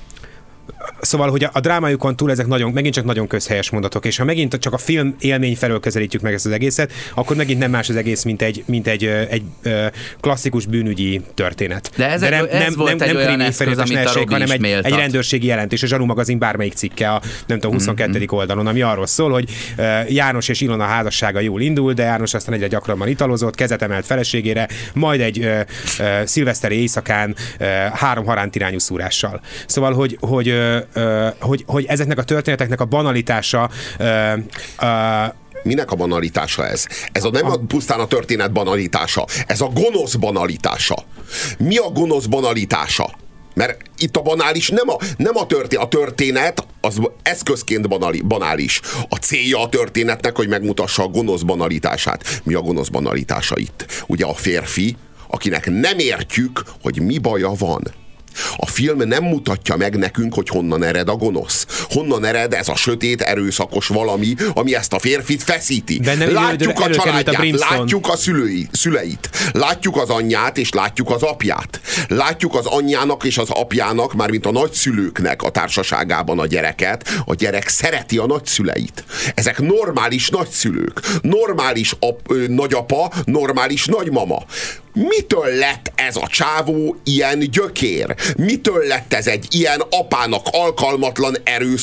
Szóval, hogy a drámájukon túl ezek nagyon, megint csak nagyon közhelyes mondatok, és ha megint csak a film élmény felől közelítjük meg ezt az egészet, akkor megint nem más az egész, mint egy, mint egy, egy, egy klasszikus bűnügyi történet. De, ezek, De nem, ez nem, volt nem, egy nem olyan eszköz, amit a Robi hanem egy, egy rendőrségi jelentés, a Zsaru magazin bármelyik cikke a nem tudom, huszonkettedik Mm-hmm. oldalon, ami arról szól, hogy János és Ilona házassága jól indul, de János aztán egyre gyakrabban italozott, kezet emelt feleségére, majd egy ö, ö, szilveszteri éjszakán ö, három haránt irányú szúrással. Szóval, hogy, hogy ö, Hogy, hogy ezeknek a történeteknek a banalitása uh, uh, Minek a banalitása ez? Ez a nem a, pusztán a történet banalitása, ez a gonosz banalitása. Mi a gonosz banalitása? Mert itt a banális nem a, nem a történet, a történet az eszközként banali, banális. A célja a történetnek, hogy megmutassa a gonosz banalitását. Mi a gonosz banalitása itt? Ugye a férfi, akinek nem értjük, hogy mi baja van. A film nem mutatja meg nekünk, hogy honnan ered a gonosz. Honnan ered ez a sötét, erőszakos valami, ami ezt a férfit feszíti. Látjuk a családját, a látjuk a szülői, szüleit, látjuk az anyját és látjuk az apját. Látjuk az anyjának és az apjának, mármint a nagyszülőknek a társaságában a gyereket. A gyerek szereti a nagyszüleit. Ezek normális nagyszülők. Normális ap, ö, nagyapa, normális nagymama. Mitől lett ez a csávó ilyen gyökér? Mitől lett ez egy ilyen apának alkalmatlan, erőszakos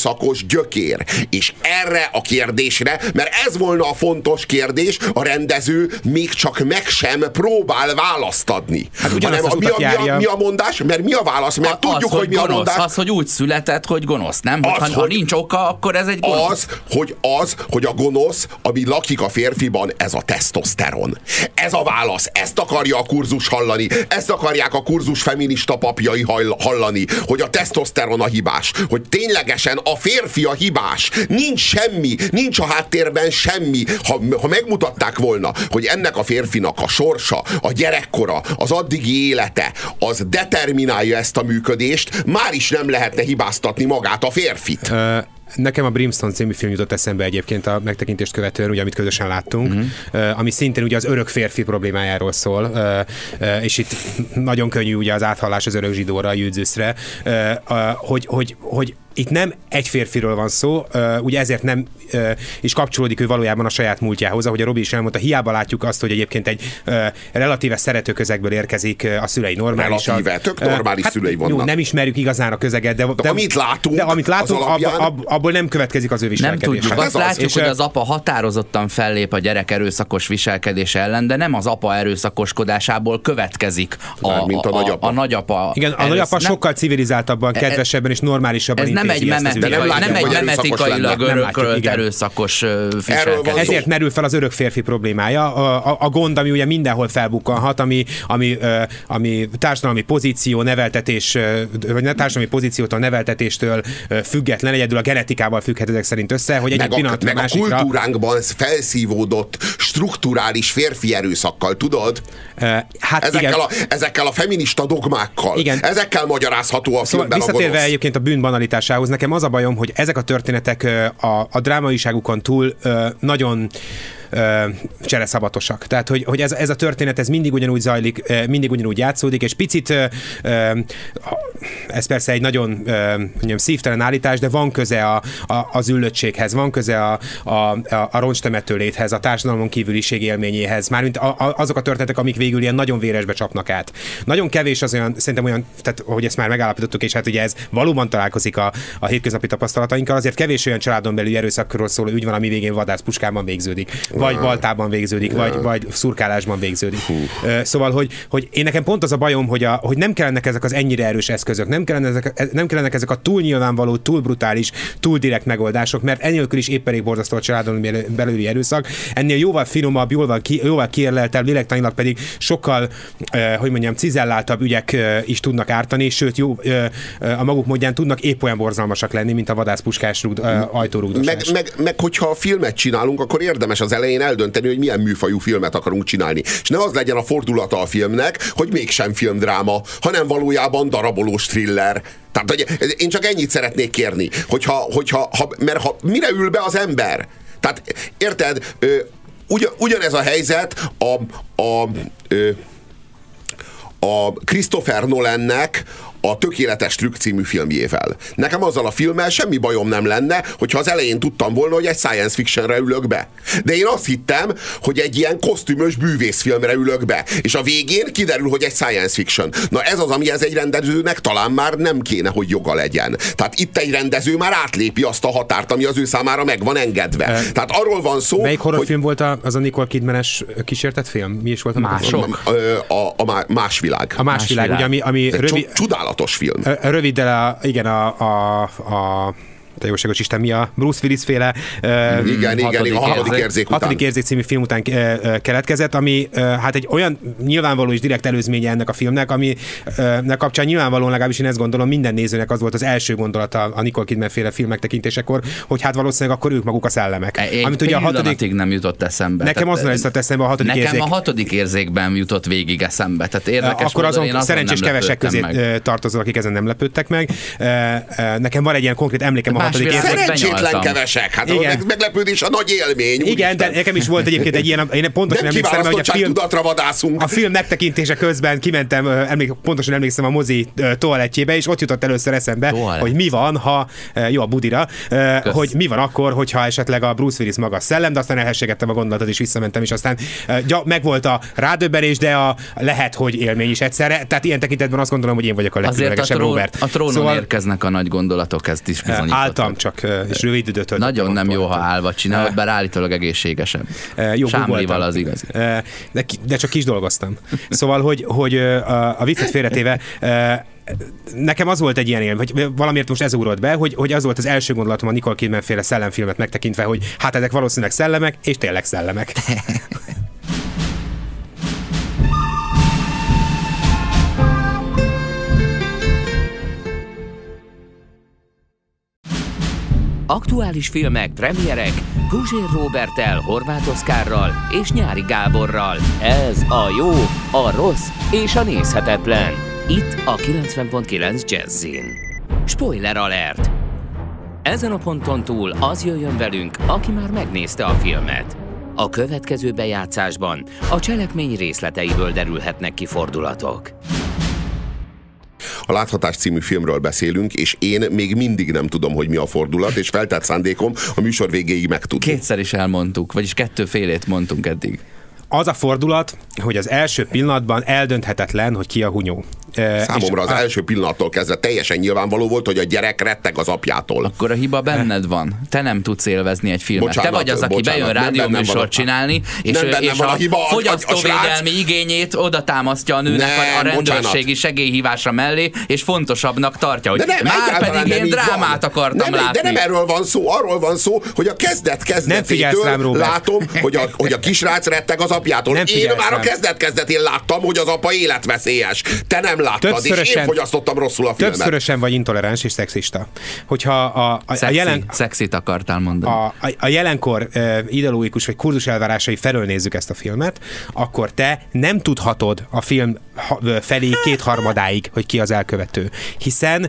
erőszakos gyökér. És erre a kérdésre, mert ez volna a fontos kérdés, a rendező még csak meg sem próbál választ adni. Hát hanem a, mi, a, mi, a, mi a mondás? Mert mi a válasz? Mert a, tudjuk, az, hogy mi gonosz, a mondás. Az, hogy úgy született, hogy gonosz, nem? Az, ha, hogy, ha nincs oka, akkor ez egy gonosz. Az, hogy az, hogy a gonosz, ami lakik a férfiban, ez a tesztoszteron. Ez a válasz. Ezt akarja a kurzus hallani. Ezt akarják a kurzus feminista papjai hallani, hogy a tesztoszteron a hibás. Hogy ténylegesen a férfi a hibás. Nincs semmi, nincs a háttérben semmi. Ha, ha megmutatták volna, hogy ennek a férfinak a sorsa, a gyerekkora, az addigi élete, az determinálja ezt a működést, már is nem lehetne hibáztatni magát a férfit. Uh... Nekem a Brimstone című film jutott eszembe egyébként a megtekintést követően, ugye, amit közösen láttunk, uh-huh. uh, ami szintén ugye az örök férfi problémájáról szól, uh, uh, és itt nagyon könnyű ugye az áthallás az örök zsidóra, a Jüdzuszre, uh, uh, hogy, hogy, hogy itt nem egy férfiről van szó, uh, ugye ezért nem uh, is kapcsolódik ő valójában a saját múltjához, ahogy a Robi is elmondta, hiába látjuk azt, hogy egyébként egy uh, relatíve szerető közegből érkezik, uh, a szülei normálisak. Relatíve, tök normális uh, szülei vannak. Jó, nem ismerjük igazán a közeget, de, de, de amit látunk, de amit látunk, az alapján... ab, ab, abból nem következik az ő viselkedés. Nem tudjuk. Hát azt látjuk, és hogy az apa határozottan fellép a gyerek erőszakos viselkedése ellen, de nem az apa erőszakoskodásából következik a, Már, mint a, a, nagyapa. a nagyapa. Igen, a nagyapa nem, sokkal civilizáltabban, kedvesebben és normálisabban ez nem egy, meme, nem, nem egy memetikailag örökölt erőszakos viselkedés. Ezért merül fel az örök férfi problémája. A, a, a gond, ami ugye mindenhol felbukkanhat, ami, ami, ami társadalmi pozíció, neveltetés, vagy társadalmi pozíciótól, neveltetéstől független, egyedül a genetikával függhet ezek szerint össze, hogy egy pillanatra meg másikra... a kultúránkban ez felszívódott strukturális férfi erőszakkal, tudod? Uh, hát ezekkel, igen. a, ezekkel a feminista dogmákkal. Igen. Ezekkel magyarázható a szóval filmben a visszatérve gonosz. Egyébként a bűn banalitásához, nekem az a bajom, hogy ezek a történetek a, a drámaiságukon túl nagyon csereszabatosak. Tehát, hogy, hogy ez, ez a történet, ez mindig ugyanúgy zajlik, mindig ugyanúgy játszódik, és picit ez persze egy nagyon mondjam, szívtelen állítás, de van köze a, a, az üllöttséghez, van köze a, a, a roncstemető léthez, a társadalmon kívüliség élményéhez, mármint a, a, azok a történetek, amik végül ilyen nagyon véresbe csapnak át. Nagyon kevés az olyan, szerintem olyan, tehát hogy ezt már megállapítottuk, és hát ugye ez valóban találkozik a, a hétköznapi tapasztalatainkkal, azért kevés olyan családon belül erőszakról szóló ügy van, ami végén vadászpuskában végződik. Vagy baltában végződik, vagy, vagy szurkálásban végződik. Uh, szóval, hogy, hogy én nekem pont az a bajom, hogy, a, hogy nem kellenek ezek az ennyire erős eszközök, nem kellenek ezek, nem kellenek ezek a túl nyilvánvaló, túl brutális, túl direkt megoldások, mert ennélkül is épp elég borzasztó a családon belüli erőszak. Ennél jóval finomabb, jóval, ki, jóval kiérleltebb, lélektanilag pedig sokkal, uh, hogy mondjam, cizelláltabb ügyek uh, is tudnak ártani, sőt, jó, uh, uh, a maguk módján tudnak épp olyan borzalmasak lenni, mint a vadászpuskás rúd, uh, ajtórúgdosás. Meg, meg, meg, hogyha a filmet csinálunk, akkor érdemes az elején eldönteni, hogy milyen műfajú filmet akarunk csinálni. És ne az legyen a fordulata a filmnek, hogy mégsem filmdráma, hanem valójában darabolós thriller. Tehát hogy én csak ennyit szeretnék kérni, hogyha, hogyha, ha, mert ha, mire ül be az ember? Tehát érted, ugyan, ugyanez a helyzet a, a, a Christopher Nolannek a Tökéletes Trükk című filmjével. Nekem azzal a filmmel semmi bajom nem lenne, hogyha az elején tudtam volna, hogy egy science fictionre ülök be. De én azt hittem, hogy egy ilyen kosztümös bűvészfilmre ülök be. És a végén kiderül, hogy egy science fiction. Na ez az, ami ez egy rendezőnek talán már nem kéne, hogy joga legyen. Tehát itt egy rendező már átlépi azt a határt, ami az ő számára meg van engedve. E, Tehát arról van szó, melyik horrorfilm hogy... volt az a Nicole Kidman-es kísértett film? Mi is volt a Mások? A, a, a, a Más világ. A Más, más világ, világ. Ugye, ami, ami rövid... Csodálatos film. Röviddel a, igen, a, a, a te jóságos Isten, mi a Bruce Willis féle uh, igen, igen, igen, a hatodik érzék után. Hatodik érzék című film után uh, keletkezett, ami uh, hát egy olyan nyilvánvaló és direkt előzménye ennek a filmnek, ami uh, kapcsán nyilvánvalóan legalábbis én ezt gondolom, minden nézőnek az volt az első gondolata a Nicole Kidman féle film megtekintésekor, hogy hát valószínűleg akkor ők maguk a szellemek. Én amit ugye a hatodik nem jutott eszembe. Nekem azon jutott eszembe a hatodik nekem érzék. Nekem a hatodik érzékben jutott végig eszembe. Tehát érdekes akkor azon, azon szerencsés kevesek közé meg. tartozol, akik ezen nem lepődtek meg. Nekem van egy ilyen konkrét emlékem a hatodik érzékben. Szerencsétlen kevesek, hát igen. A meglepődés a nagy élmény. Igen, de nekem is volt egyébként egy ilyen, én pontosan nem emlékszem, hogy a film, tudatra vadászunk. A film megtekintése közben kimentem, emlék, pontosan emlékszem a mozi toalettjébe, és ott jutott először eszembe, Toalett. hogy mi van, ha, jó a budira, Kösz. hogy mi van akkor, hogyha esetleg a Bruce Willis maga szellem, de aztán elhessegettem a gondolatot, és visszamentem, és aztán ja, megvolt a rádöbbenés, de a lehet, hogy élmény is egyszerre. Tehát ilyen tekintetben azt gondolom, hogy én vagyok a legkülönlegesebb Robert. A trónon szóval, érkeznek a nagy gondolatok, ezt is bizonyították. Tudtam, csak és rövid időt töltöttem. Nagyon nem jó, ha állva csinálod, bár állítólag egészségesebb. Jó, Sámlival az igazi. De, de csak kis dolgoztam. Szóval, hogy, hogy a, a viccet félretéve, nekem az volt egy ilyen élmény, hogy valamiért most ez ugrott be, hogy, hogy az volt az első gondolatom a Nicole Kidman féle szellemfilmet megtekintve, hogy hát ezek valószínűleg szellemek, és tényleg szellemek. Aktuális filmek, premierek, Puzsér Róberttel, Horváth Oszkárral és Nyári Gáborral. Ez a jó, a rossz és a nézhetetlen. Itt a kilencven pont kilenc Jazzin. Spoiler alert! Ezen a ponton túl az jöjjön velünk, aki már megnézte a filmet. A következő bejátszásban a cselekmény részleteiből derülhetnek ki fordulatok. A Láthatás című filmről beszélünk, és én még mindig nem tudom, hogy mi a fordulat, és feltett szándékom a műsor végéig megtudni. Kétszer is elmondtuk, vagyis kettőfélét mondtunk eddig. Az a fordulat, hogy az első pillanatban eldönthetetlen, hogy ki a hunyó. Számomra az a... első pillanattól kezdve teljesen nyilvánvaló volt, hogy a gyerek retteg az apjától. Akkor a hiba benned van. Te nem tudsz élvezni egy filmet. Bocsánat, Te vagy az, aki bocsánat, bejön rádióműsort csinálni, és, és a, a, hiba, a fogyasztóvédelmi a, a igényét oda támasztja a nőnek nem, a rendőrségi bocsánat. segélyhívása mellé, és fontosabbnak tartja, hogy nem, már pedig én drámát van. akartam nem, látni. De nem erről van szó, arról van szó, hogy a kezdet kezdetétől látom, hogy a, hogy a kisrác retteg az apjától. Én már a kezdet kezdetén láttam, hogy az apa életveszélyes. Te nem láttad, és én fogyasztottam rosszul a filmet. Többszörösen vagy intoleráns és szexista. Hogyha a, a, Szexi, a jelen... Szexit akartál mondani. A, a, a jelenkor uh, ideológikus vagy kurzus elvárásai felől nézzük ezt a filmet, akkor te nem tudhatod a film felé kétharmadáig, hogy ki az elkövető. Hiszen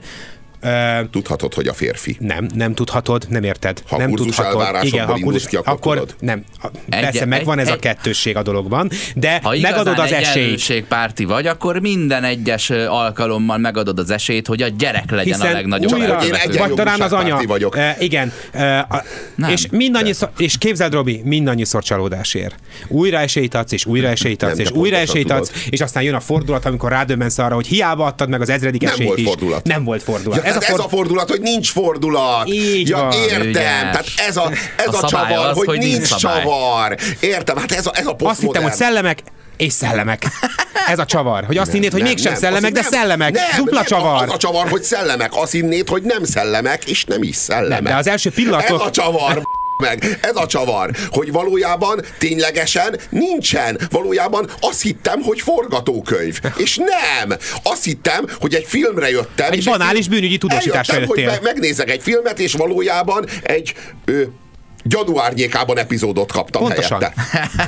Uh, tudhatod, hogy a férfi. Nem, nem tudhatod, nem érted. Ha nem kurzus elvárásokból indulsz ki, akkor, akkor tudod. Nem, persze egy, megvan egy, ez egy, a kettősség a dologban, de ha megadod az esélyt. párti vagy, akkor minden egyes alkalommal megadod az esélyt, hogy a gyerek legyen hiszen a legnagyobb újra, vagy talán az anya. Vagyok. Uh, igen. Uh, a, és mindannyiszor, és képzeld, Robi, mindannyiszor csalódás ér. Újra esélyt adsz, és újra esélyt adsz, és újra esélyt adsz, és aztán jön a fordulat, amikor rádöbbensz arra, hogy hiába adtad meg az ezredik esélyt is. Nem volt fordulat. Ez a, for... ez a fordulat, hogy nincs fordulat. Így ja, van. értem. Ügyes. Tehát ez a, ez a, a csavar, az, hogy, hogy nincs, nincs csavar. Értem, hát ez a, ez a posztmodern. Azt hittem, hogy szellemek, és szellemek. Ez a csavar. Hogy azt nem, hinnéd, hogy nem, mégsem nem, szellemek, de nem, szellemek. Nem, Dupla nem, csavar. Az a csavar, hogy szellemek. Azt hinnéd, hogy nem szellemek, és nem is szellemek. Nem, de az első pillanatok... Ez a csavar. Meg. Ez a csavar, hogy valójában ténylegesen nincsen. Valójában azt hittem, hogy forgatókönyv. És nem. Azt hittem, hogy egy filmre jöttem. Egy banális bűnügyi tudósításra jöttél. Hogy megnézek egy filmet, és valójában egy... Ö, gyanú árnyékában epizódot kaptam pontosan. Helyette.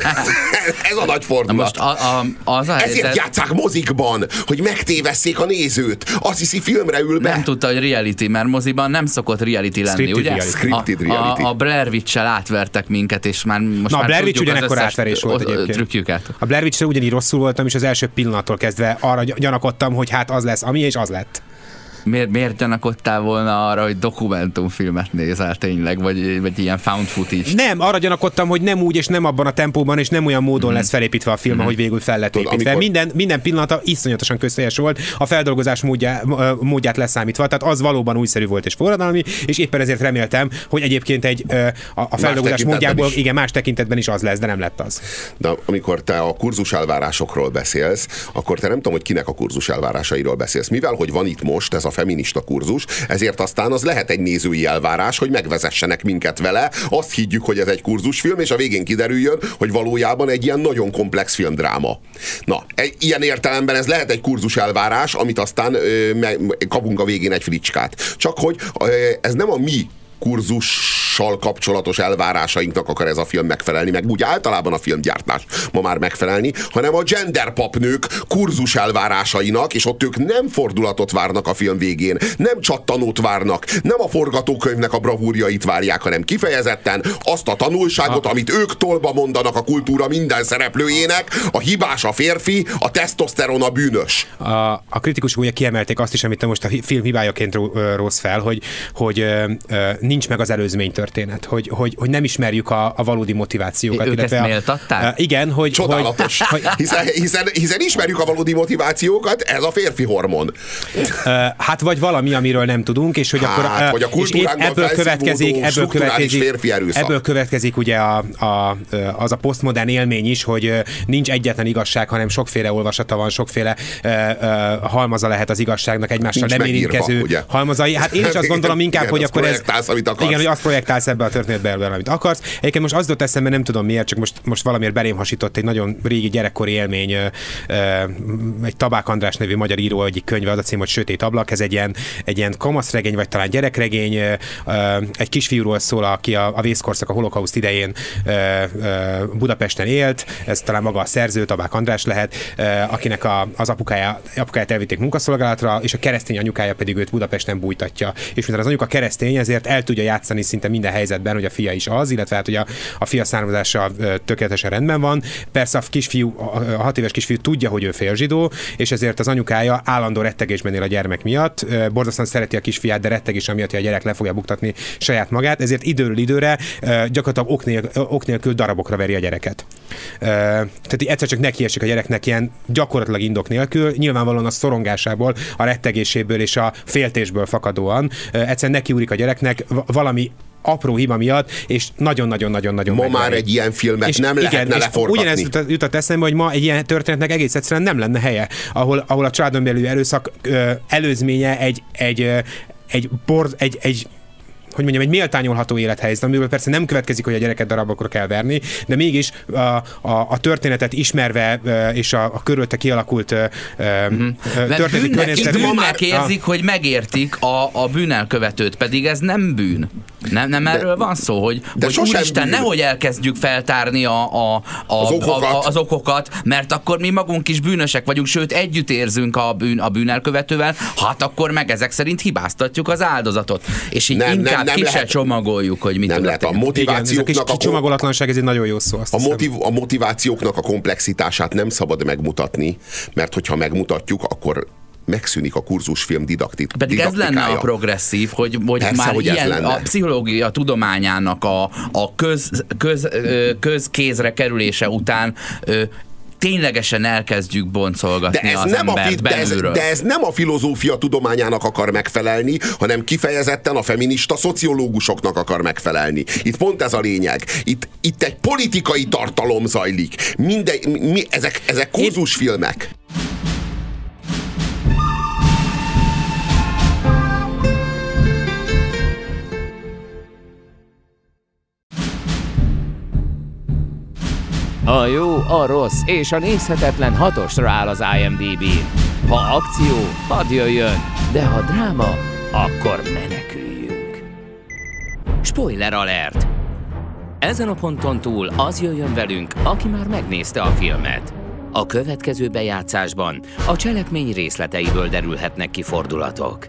Ez a nagy fordulat. Most a, a, az a Ezért helyzet... játsszák mozikban, hogy megtévesszék a nézőt. Azt hiszi, filmre ül be. Nem tudta, hogy reality, mert moziban nem szokott reality lenni, Scripted ugye? Reality. Scripted a, reality. A, a Blair Witch-sel átvertek minket, és már most Na, már a Blair Witch tudjuk ugyanekkor az átverés volt egyébként. Trükkjüket. A Blair Witch-re ugyanígy rosszul voltam, és az első pillanattól kezdve arra gyanakodtam, hogy hát az lesz, ami, és az lett. Miért, miért gyanakodtál volna arra, hogy dokumentumfilmet nézel tényleg, vagy, vagy ilyen found footage? Nem, arra gyanakodtam, hogy nem úgy, és nem abban a tempóban, és nem olyan módon mm. lesz felépítve a film, mm. ahogy végül fel lett építve. Amikor... Minden, minden pillanata iszonyatosan közteljes volt, a feldolgozás módjá, módját leszámítva, tehát az valóban újszerű volt és forradalmi, és éppen ezért reméltem, hogy egyébként egy a, a feldolgozás módjából, is. igen, más tekintetben is az lesz, de nem lett az. De amikor te a kurzus elvárásokról beszélsz, akkor te nem tudom, hogy kinek a kurzus elvárásairól beszélsz. Mivel, hogy van itt most ez a feminista kurzus, ezért aztán az lehet egy nézői elvárás, hogy megvezessenek minket vele, azt higgyük, hogy ez egy kurzusfilm, és a végén kiderüljön, hogy valójában egy ilyen nagyon komplex filmdráma. Na, egy, ilyen értelemben ez lehet egy kurzus elvárás, amit aztán ö, me, kapunk a végén egy fricskát. Csak hogy ö, ez nem a mi kurzussal kapcsolatos elvárásainknak akar ez a film megfelelni, meg úgy általában a filmgyártás ma már megfelelni, hanem a genderpapnők kurzus elvárásainak, és ott ők nem fordulatot várnak a film végén, nem csattanót várnak, nem a forgatókönyvnek a bravúrjait várják, hanem kifejezetten azt a tanulságot, a... amit ők tolba mondanak a kultúra minden szereplőjének, a hibás a férfi, a tesztoszteron a bűnös. A, a kritikusok ugye kiemelték azt is, amit most a film hibájaként rossz fel, hogy, hogy ö, ö, nincs meg az előzmény történet, hogy, hogy, hogy nem ismerjük a, a valódi motivációkat. Ők ezt a, méltatták? Igen, hogy... Csodálatos. Hogy, hiszen, hiszen, hiszen ismerjük a valódi motivációkat, ez a férfi hormon. Hát vagy valami, amiről nem tudunk, és hogy hát, akkor... Vagy a kultúránkban ebből következik, ebből következik, férfi erőszak. Ebből következik ugye a, a, az a posztmodern élmény is, hogy nincs egyetlen igazság, hanem sokféle olvasata van, sokféle uh, uh, halmaza lehet az igazságnak, egymással nem érintkező halmazai. Hát én is azt gondolom inkább, igen, hogy akkor ez... Igen, hogy azt projektálsz ebbe a történetbe, amit akarsz. Egyébként most az jutott eszembe, nem tudom miért, csak most, most valamiért belém hasított egy nagyon régi gyerekkori élmény, egy Tabák András nevű magyar író egyik könyve, az a cím, hogy Sötét ablak, ez egy ilyen, egy ilyen kamaszregény, vagy talán gyerekregény, egy kisfiúról szól, aki a, a vészkorszak, a holokauszt idején Budapesten élt, ez talán maga a szerző, Tabák András lehet, akinek a, az apukája, apukáját elvitték munkaszolgálatra, és a keresztény anyukája pedig őt Budapesten bújtatja. És mivel az anyuka keresztény, ezért el tudja játszani szinte minden helyzetben, hogy a fia is az, illetve hát, hogy a, a fia származása tökéletesen rendben van. Persze a kisfiú, a hat éves kisfiú tudja, hogy ő félzsidó, és ezért az anyukája állandó rettegésben él a gyermek miatt. Borzasztóan szereti a kisfiát, de rettegés amiatt, hogy a gyerek le fogja buktatni saját magát, ezért időről időre gyakorlatilag ok nélkül, ok nélkül darabokra veri a gyereket. Tehát egyszer csak nekiesik a gyereknek ilyen gyakorlatilag indok nélkül, nyilvánvalóan a szorongásából, a rettegéséből és a féltésből fakadóan egyszerűen nekiúrik a gyereknek valami apró hiba miatt, és nagyon-nagyon-nagyon-nagyon Ma megveri. már egy ilyen filmet és nem igen, lehetne leforgatni. Ugyanez jutott, jutott eszembe, hogy ma egy ilyen történetnek egész egyszerűen nem lenne helye, ahol, ahol a családon belüli erőszak ö, előzménye egy, egy, ö, egy, borz, egy, egy hogy mondjam, egy méltányolható élethelyzet, amiből persze nem következik, hogy a gyereket darabokra kell verni, de mégis a, a, a történetet ismerve és a, a körülötte kialakult mm-hmm. történeti környezetet. Bűnnek érzik, a... hogy megértik a, a bűnelkövetőt, pedig ez nem bűn. Nem, nem erről de, van szó, hogy, hogy úristen, nehogy elkezdjük feltárni a, a, a, az, okokat. A, az okokat, mert akkor mi magunk is bűnösek vagyunk, sőt együtt érzünk a, bűn, a bűnelkövetővel, hát akkor meg ezek szerint hibáztatjuk az áldozatot. És így nem, inkább nem, nem ki se csomagoljuk, hogy mit nem lehet. A motivációknak igen, ez a kis csomagolhatlanság, ez egy nagyon jó szó. A, motiv, a motivációknak a komplexitását nem szabad megmutatni, mert hogyha megmutatjuk, akkor megszűnik a kurzusfilm didaktik, pedig didaktikája. Ez lenne a progresszív, hogy, hogy Persze, már hogy ilyen a pszichológia tudományának a, a köz, köz, közkézre kerülése után ténylegesen elkezdjük boncolgatni de ez az nem embert a fi- de, ez, de ez nem a filozófia tudományának akar megfelelni, hanem kifejezetten a feminista szociológusoknak akar megfelelni. Itt pont ez a lényeg. Itt, itt egy politikai tartalom zajlik. Minden, mi, ezek, ezek kurzusfilmek. A jó, a rossz és a nézhetetlen hatosra áll az IMDb-n. Ha akció, hadd jöjjön, de ha dráma, akkor meneküljünk. Spoiler alert! Ezen a ponton túl az jöjjön velünk, aki már megnézte a filmet. A következő bejátszásban a cselekmény részleteiből derülhetnek ki fordulatok.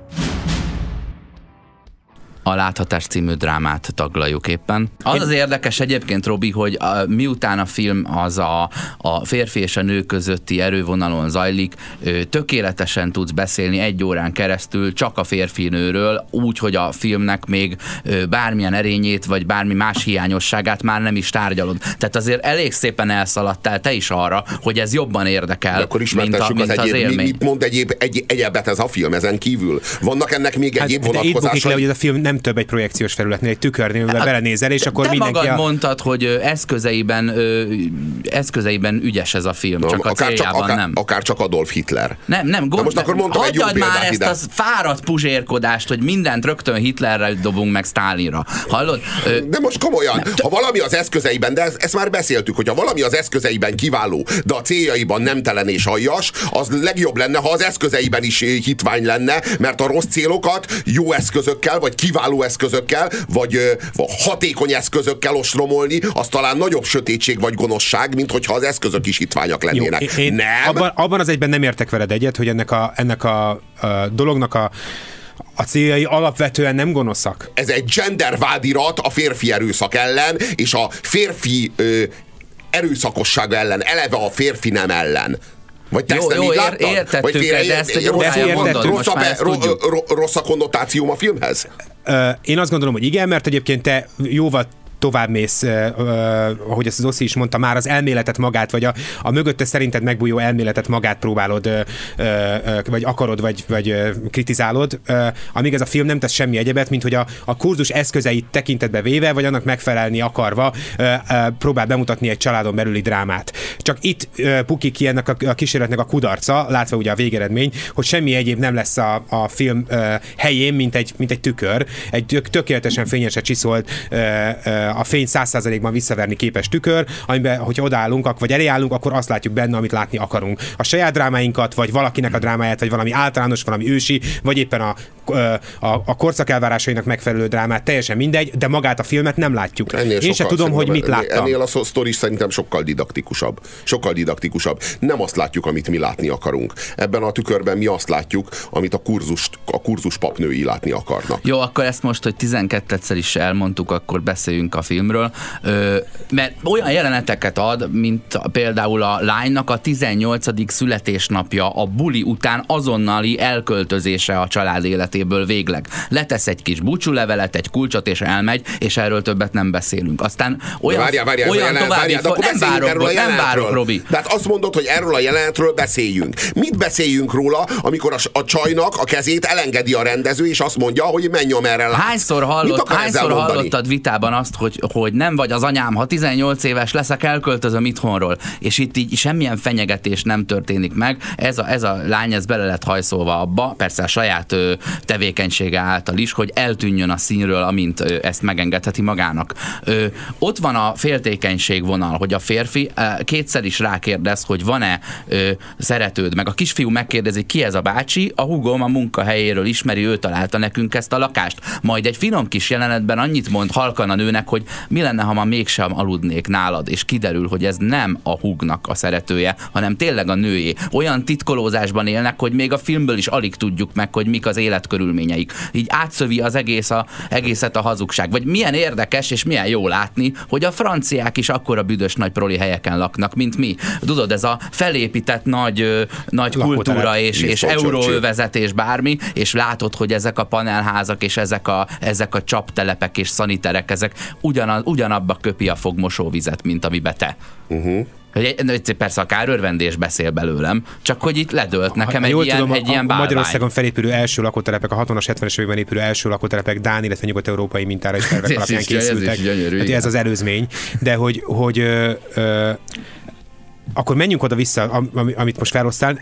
A Láthatás című drámát taglaljuk éppen. Az az érdekes egyébként, Robi, hogy a, miután a film az a, a férfi és a nő közötti erővonalon zajlik, tökéletesen tudsz beszélni egy órán keresztül csak a férfi-nőről, úgy, hogy a filmnek még bármilyen erényét, vagy bármi más hiányosságát már nem is tárgyalod. Tehát azért elég szépen elszaladtál te is arra, hogy ez jobban érdekel, akkor mint, a, mint az, az élmény. Mit mond egyéb, egy, egyebet ez a film ezen kívül? Vannak ennek még egyéb hát, vonatkozásai? De itt le, hogy a film nem több egy projekciós felületnél, egy tükörnél, amiben hát, belenézel, és akkor mindenki... Te magad a... mondtad, hogy eszközeiben, eszközeiben ügyes ez a film, no, csak a céljában csak, akár, nem. Akár csak Adolf Hitler. Nem, nem, gond, most akkor mondtam egy jó példát már ide. ezt a fáradt puzsérkodást, hogy mindent rögtön Hitlerre dobunk meg Sztálinra. Hallod? De most komolyan, nem, ha valami az eszközeiben, de ezt, ezt már beszéltük, hogy ha valami az eszközeiben kiváló, de a céljaiban nemtelen és aljas, az legjobb lenne, ha az eszközeiben is hitvány lenne, mert a rossz célokat jó eszközökkel, vagy kiváló eszközökkel, vagy, vagy hatékony eszközökkel ostromolni, az talán nagyobb sötétség vagy gonoszság, mint hogyha az eszközök is hitványak lennének. Jó, én nem? Abban, abban az egyben nem értek veled egyet, hogy ennek a, ennek a, a dolognak a a céljai alapvetően nem gonoszak. Ez egy gendervádirat a férfi erőszak ellen, és a férfi ö, erőszakosság ellen, eleve a férfi nem ellen. Vagy te ezt nem jó, így láttad? értettük, Vagy félre, de ezt egy rossz, mondod, rossz, a, be, ro, ro, rossz a konnotációm a filmhez? Én azt gondolom, hogy igen, mert egyébként te jóval tovább mész, uh, uh, ahogy ezt az Oszi is mondta, már az elméletet magát, vagy a, a mögötte szerinted megbújó elméletet magát próbálod, uh, uh, vagy akarod, vagy, vagy uh, kritizálod, uh, amíg ez a film nem tesz semmi egyebet, mint hogy a, a kurzus eszközeit tekintetbe véve, vagy annak megfelelni akarva uh, uh, próbál bemutatni egy családon belüli drámát. Csak itt uh, bukik ki ennek a, a kísérletnek a kudarca, látva ugye a végeredmény, hogy semmi egyéb nem lesz a, a film uh, helyén, mint egy, mint egy tükör, egy tök, tökéletesen fényesen csiszolt uh, uh, a fény száz százalékban visszaverni képes tükör, amiben, hogyha odállunk, vagy elé állunk, akkor azt látjuk benne, amit látni akarunk. A saját drámáinkat, vagy valakinek a drámáját, vagy valami általános, valami ősi, vagy éppen a, a, a korszak elvárásainak megfelelő drámát, teljesen mindegy, de magát a filmet nem látjuk. Ennél Én sem tudom, hogy mit láttam. Ennél a sztori szerintem sokkal didaktikusabb. Sokkal didaktikusabb. Nem azt látjuk, amit mi látni akarunk. Ebben a tükörben mi azt látjuk, amit a kurzust, a kurzus papnői látni akarnak. Jó, akkor ezt most, hogy tizenkettőszer is elmondtuk, akkor beszéljünk a filmről, ö, mert olyan jeleneteket ad, mint például a lánynak a tizennyolcadik születésnapja, a buli után azonnali elköltözése a család életéből végleg. Letesz egy kis búcsúlevelet, egy kulcsot, és elmegy, és erről többet nem beszélünk. Aztán olyan, várjál, várjál, olyan jelen, további... várjál, de akkor nem várok, erről a nem várok, Robi. De hát azt mondod, hogy erről a jelenetről beszéljünk. Mit beszéljünk róla, amikor a, a csajnak a kezét elengedi a rendező, és azt mondja, hogy menj, amerre látsz? Hányszor, hallott, hányszor hallottad vitában azt, hogy, hogy nem vagy az anyám, ha tizennyolc éves leszek, elköltözöm itthonról, és itt így semmilyen fenyegetés nem történik meg. Ez a, ez a lány, ez bele lett hajszolva abba, persze a saját ö, tevékenysége által is, hogy eltűnjön a színről, amint ö, ezt megengedheti magának. Ö, ott van a féltékenység vonal, hogy a férfi ö, kétszer is rákérdez, hogy van-e ö, szeretőd, meg a kisfiú megkérdezi, ki ez a bácsi, a húgom a munkahelyéről ismeri, ő találta nekünk ezt a lakást. Majd egy finom kis jelenetben annyit mond halkan a nőnek, hogy mi lenne, ha ma mégsem aludnék nálad, és kiderül, hogy ez nem a húgnak a szeretője, hanem tényleg a nőjé. Olyan titkolózásban élnek, hogy még a filmből is alig tudjuk meg, hogy mik az életkörülményeik. Így átszövi az egész a, egészet a hazugság. Vagy milyen érdekes, és milyen jó látni, hogy a franciák is akkora büdös nagy proli helyeken laknak, mint mi. Tudod, ez a felépített nagy, ö, nagy kultúra és, és euróövezet és bármi, és látod, hogy ezek a panelházak és ezek a, ezek a csaptelepek és szaniterek, ezek ugyanaz, ugyanabba köpi a fogmosóvizet, mint amibe te. Uh-huh. Persze a kárörvendés beszél belőlem, csak hogy itt ledölt nekem ha, egy, ilyen, tudom, egy a, ilyen bálvány. Magyarországon felépülő első lakótelepek, a hatvanas, hetvenes években épülő első lakótelepek Dán, illetve nyugat-európai mintára és tervek alapján készültek. Ez, gyönyörű, hát ez az előzmény. De hogy, hogy ö, ö, akkor menjünk oda-vissza, amit most felhoztál.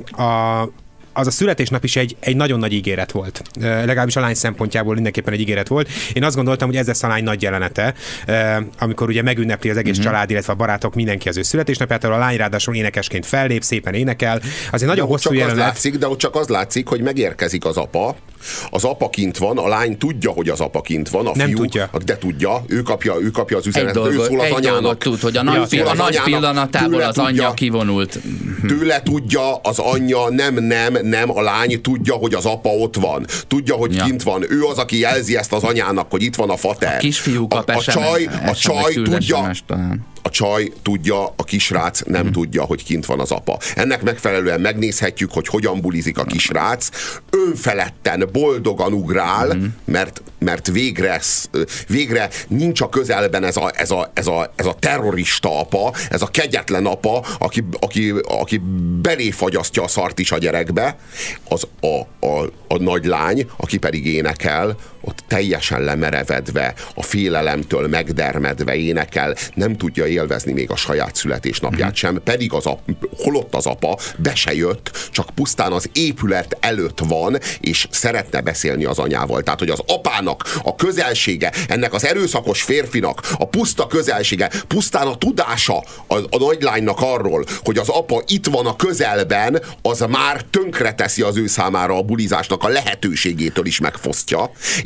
A az a születésnap is egy, egy nagyon nagy ígéret volt. Uh, legalábbis a lány szempontjából mindenképpen egy ígéret volt. Én azt gondoltam, hogy ez lesz a lány nagy jelenete, uh, amikor ugye megünnepli az egész uh-huh. család, illetve a barátok, mindenki az ő születésnapját, a lány ráadásul énekesként fellép, szépen énekel. Azért nagyon hosszú csak jelenet. Az látszik, de ott csak az látszik, hogy megérkezik az apa, az apa kint van, a lány tudja, hogy az apa kint van, a nem fiú, tudja. De tudja, ő kapja, ő kapja az üzenetet, dolgot, ő szól az anyának. Tud, hogy a nagy, ja, a nagy pillanatából az anyja tudja, kivonult. Tőle tudja az anyja, nem, nem, nem, a lány tudja, hogy az apa ott van. Tudja, hogy ja. kint van. Ő az, aki jelzi ezt az anyának, hogy itt van a fater. A kisfiú kap a, a csaj, a csaj tudja, talán. A csaj tudja, a kisrác nem mm. tudja, hogy kint van az apa. Ennek megfelelően megnézhetjük, hogy hogyan bulizik a kisrác. Önfeledten, boldogan ugrál, mm. mert, mert végre, végre nincs a közelben ez a, ez, a, ez, a, ez a terrorista apa, ez a kegyetlen apa, aki, aki, aki belé fagyasztja a szart is a gyerekbe. Az a, a, a nagy lány, aki pedig énekel, ott teljesen lemerevedve, a félelemtől megdermedve énekel, nem tudja élvezni még a saját születésnapját mm. sem, pedig az a, holott az apa, be se jött, csak pusztán az épület előtt van, és szeretne beszélni az anyával. Tehát, hogy az apának a közelsége, ennek az erőszakos férfinak a puszta közelsége, pusztán a tudása a, a nagylánynak arról, hogy az apa itt van a közelben, az már tönkreteszi az ő számára a bulizásnak a lehetőségétől is megfosztja, és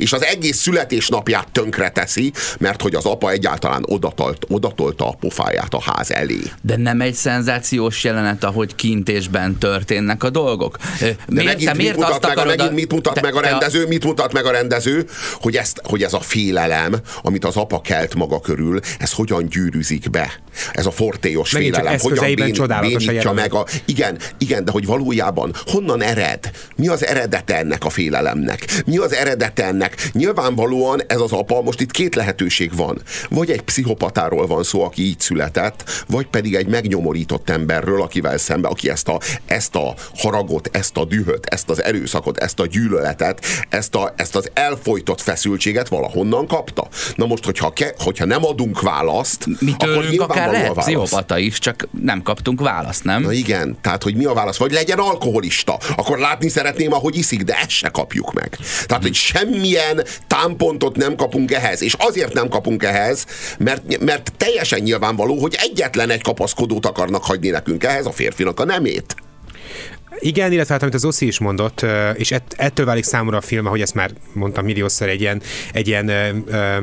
és az egész születésnapját tönkre teszi, mert hogy az apa egyáltalán odatolt, odatolta a pofáját a ház elé. De nem egy szenzációs jelenet, ahogy kintésben történnek a dolgok? De miért, megint, mit mutat, meg, megint a... mit mutat meg a rendező? Mit mutat meg a rendező? Hogy, ezt, hogy ez a félelem, amit az apa kelt maga körül, ez hogyan gyűrűzik be? Ez a fortélyos megint félelem, hogyan bén, bénítja meg a... Igen, igen, de hogy valójában honnan ered? Mi az eredete ennek a félelemnek? Mi az eredete ennek? Nyilvánvalóan ez az apa, most itt két lehetőség van. Vagy egy pszichopatáról van szó, aki így született, vagy pedig egy megnyomorított emberről, akivel szembe, aki ezt a, ezt a haragot, ezt a dühöt, ezt az erőszakot, ezt a gyűlöletet, ezt, a, ezt az elfojtott feszültséget valahonnan kapta. Na most, hogyha, ke, hogyha nem adunk választ, mi akkor akár lehet pszichopata is, csak nem kaptunk választ, nem? Na igen, tehát, hogy mi a válasz? Vagy legyen alkoholista, akkor látni szeretném, ahogy iszik, de ezt se kapjuk meg. Tehát, hogy semmilyen támpontot nem kapunk ehhez, és azért nem kapunk ehhez, mert, mert teljesen nyilvánvaló, hogy egyetlen egy kapaszkodót akarnak hagyni nekünk ehhez, a férfinak a nemét. Igen, illetve hát, amit az Oszi is mondott, és ett, ettől válik számomra a film, ahogy ezt már mondtam milliószor, egy ilyen, egy ilyen ö, ö,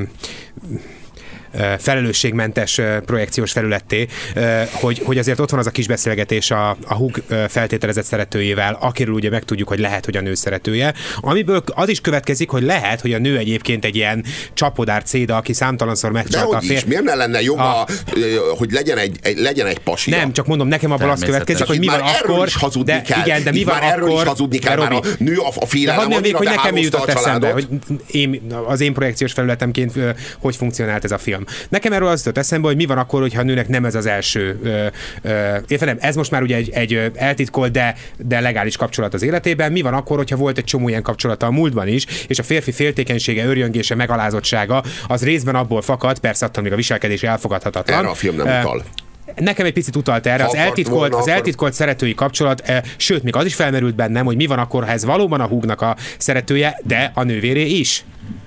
felelősségmentes projekciós felületté, hogy, hogy azért ott van az a kis beszélgetés a, a húg feltételezett szeretőjével, akiről ugye megtudjuk, hogy lehet, hogy a nő szeretője, amiből az is következik, hogy lehet, hogy a nő egyébként egy ilyen csapodár céda, aki számtalanszor megcsalta a fér... Miért ne lenne jobb, a... A, hogy legyen egy, egy, legyen egy pasia? Nem, csak mondom, nekem abból az következik, hogy mi van akkor... De, kell. Igen, de mi van már akkor... Erről is hazudni kell, már a nő a, a félelem annyira behálózta a családot. Hogy én, az én projekciós felületemként hogy funkcionált ez a film. Nekem erről az jutott eszembe, hogy mi van akkor, hogyha a nőnek nem ez az első, ö, ö, értem, ez most már ugye egy, egy eltitkolt, de, de legális kapcsolat az életében, mi van akkor, hogyha volt egy csomó ilyen kapcsolata a múltban is, és a férfi féltékenysége, örjöngése, megalázottsága az részben abból fakad, persze attól még a viselkedés elfogadhatatlan. Erre a film nem utal. Nekem egy picit utalt erre, az eltitkolt, volna, az eltitkolt szeretői kapcsolat, eh, sőt, még az is felmerült bennem, hogy mi van akkor, ha ez valóban a húgnak a szeretője, de a nővéré is.